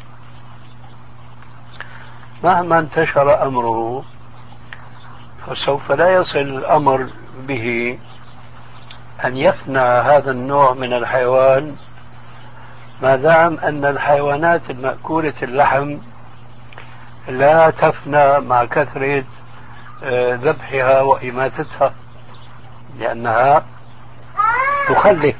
مهما انتشر أمره فسوف لا يصل الأمر به أن يفنى هذا النوع من الحيوان، ما دام أن الحيوانات المأكولة اللحم لا تفنى مع كثرة ذبحها وإماتتها، لأنها تخلف.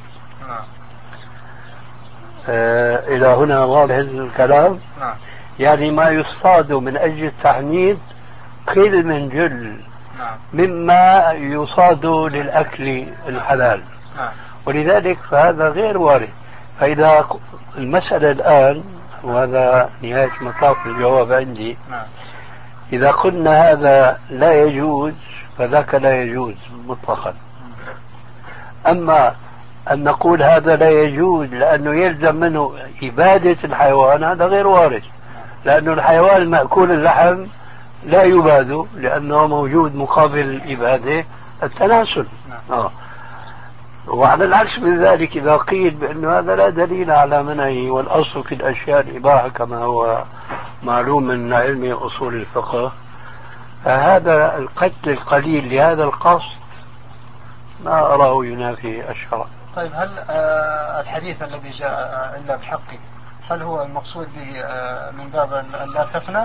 إلى هنا واضح الكلام؟ يعني ما يصطاد من أجل التحنيط قل من جل مما يصاد للأكل الحلال، ولذلك فهذا غير وارد. فإذا المسألة الآن، وهذا نهاية مطاف الجواب عندي، إذا قلنا هذا لا يجوز فذاك لا يجوز مطلقا. أما أن نقول هذا لا يجوز لأنه يلزم منه إبادة الحيوان، هذا غير وارد، لأن الحيوان المأكول اللحم لا يباد لأنه موجود مقابل الإبادة التناسل. آه. وعلى العكس من ذلك إذا قيل بأن هذا لا دليل على منعه، والأصل في الأشياء الإباحة كما هو معلوم من علم أصول الفقه، فهذا القتل القليل لهذا القصد ما أراه ينافي الشرع. طيب هل آه الحديث الذي جاء آه إلا بحقه هل هو المقصود به آه من باب أن لا تفنى،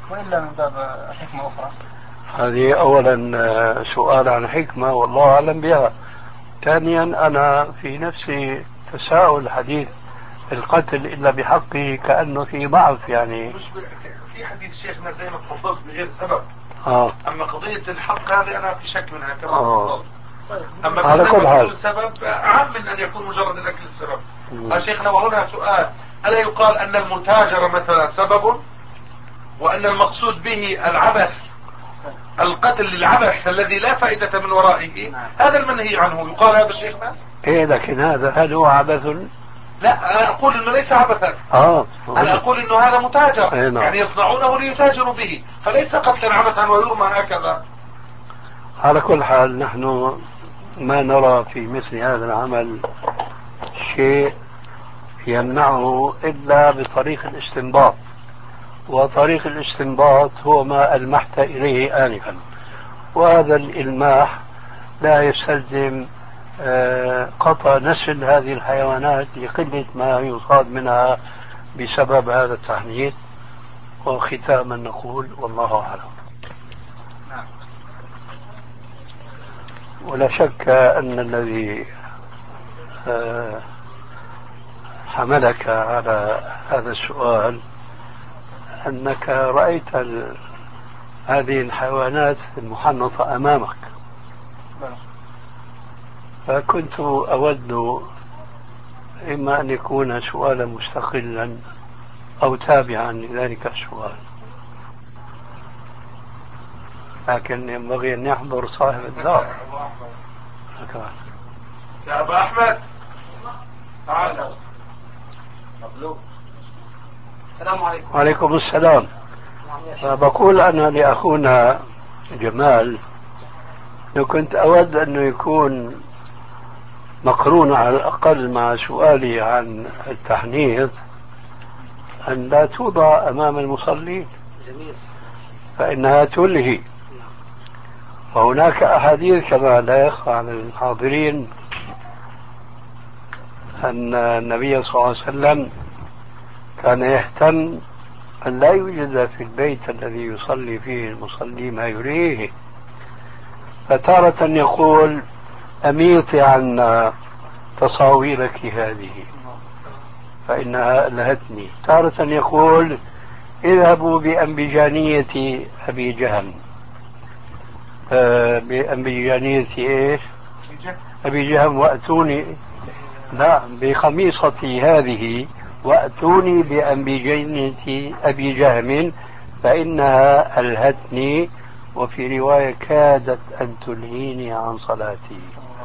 وإلا من باب حكمة أخرى؟ هذه أولا سؤال عن حكمة والله أعلم بها. ثانيا أنا في نفسي تساؤل حديث القتل إلا بحقه كأنه في ضعف يعني. مش في حديث شيخنا زي ما تفضلت بغير سبب. آه. أما قضية الحق هذه أنا في شك منها كما آه. تفضلت. أما على كل حال السبب عام من أن يكون مجرد الأكل السبب. يا شيخنا وهنا سؤال، ألا يقال أن المتاجر مثلا سبب وأن المقصود به العبث، القتل للعبث الذي لا فائدة من ورائه، هذا المنهي عنه، يقال هذا شيخنا؟ إيه لكن هذا هل هو عبث؟ لا أنا أقول إنه ليس عبثا. آه. أنا أقول إنه هذا متاجر. أيه نعم. يعني يصنعونه ليتاجروا به، فليس قتلا عبثا ويرمى هكذا. على كل حال نحن ما نرى في مثل هذا العمل شيء يمنعه إلا بطريق الاستنباط، وطريق الاستنباط هو ما ألمحت إليه آنفا، وهذا الإلماح لا يستلزم قطع نسل هذه الحيوانات لقلة ما يصاد منها بسبب هذا التحنيط. وختاما نقول والله أعلم. ولا شك أن الذي حملك على هذا السؤال أنك رأيت هذه الحيوانات المحنطة أمامك، فكنت أود إما أن يكون سؤالا مستقلا أو تابعا لذلك السؤال، لكن ينبغي أن يحضر صاحب الدار. يا أبا أحمد تعال. السلام عليكم. وعليكم السلام. فبقول أنا لأخونا جمال لو كنت أود أنه يكون مقرون على الأقل مع سؤالي عن التحنيط أن لا توضع أمام المصلين فإنها تلهي. وهناك أحاديث كما لا يخفى عن الحاضرين أن النبي صلى الله عليه وسلم كان يهتم أن لا يوجد في البيت الذي يصلي فيه المصلي ما يريه، فتارة يقول أميطي عنا تصاويرك هذه فإنها ألهتني، تارة يقول اذهبوا بأنبجانية أبي جهم، آه بأنبجانية إيش أبي جهم وأتوني، لا بخميصتي هذه وأتوني بأنبجانية أبي جهم فإنها ألهتني، وفي رواية كادت أن تلهيني عن صلاتي.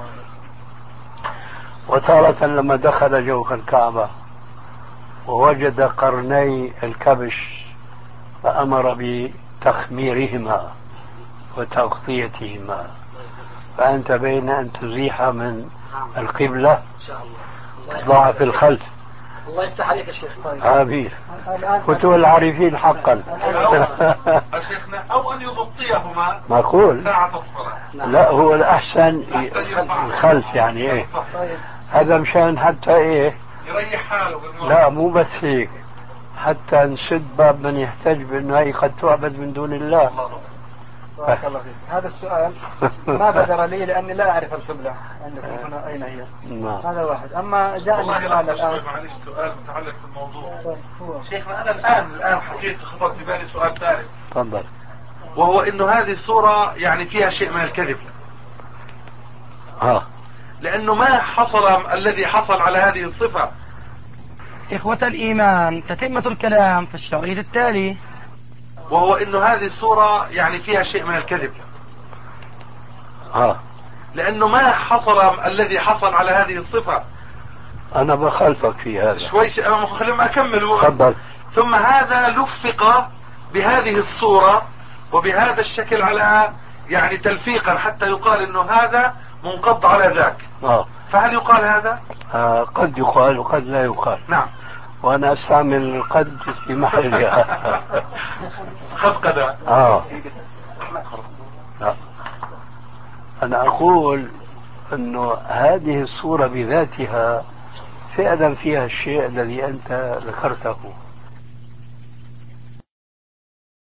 وتارة لما دخل جوف الكعبة ووجد قرني الكبش فأمر بتخميرهما وتغطيتهما، فأنت بين أن تزيح من القبلة ضع في الخلف. الله يفتح عليك يا شيخ. طيب آمين. فتوى العارفين حقا. شيخنا أو أن يغطيهما معقول. ساعة الصلاة. لا هو الأحسن الخلف يعني إيه هذا مشان حتى إيه يريح حاله. لا مو بس هيك، حتى نسد باب من يحتج بأنه هي قد تعبد من دون الله. بارك الله فيك. هذا السؤال ما بدر لي لأني لا أعرف القبلة عندكم هنا أين هي. هذا واحد. أما جاءني سؤال الآن. معلش سؤال متعلق بالموضوع. شيخنا أنا الآن الآن حقيقة خطر في بالي سؤال ثالث. تفضل. وهو إنه هذه الصورة يعني فيها شيء من الكذب. ها. لأنه ما حصل الذي حصل على هذه الصفة. إخوة الإيمان تتمة الكلام في الشريط التالي. وهو إنه هذه الصورة يعني فيها شيء من الكذب. ها. لأنه ما حصل الذي حصل على هذه الصفة. أنا بخالفك في هذا. شوي خلينا أكمل. تفضل. ثم هذا لفق بهذه الصورة وبهذا الشكل على يعني تلفيقا حتى يقال إنه هذا منقض على ذاك. آه. فهل يقال هذا؟ آه قد يقال وقد لا يقال. نعم. وأنا أستعمل قد في محلها. قد قد. آه. لا. أنا أقول أنه هذه الصورة بذاتها فعلا فيها الشيء الذي أنت ذكرته،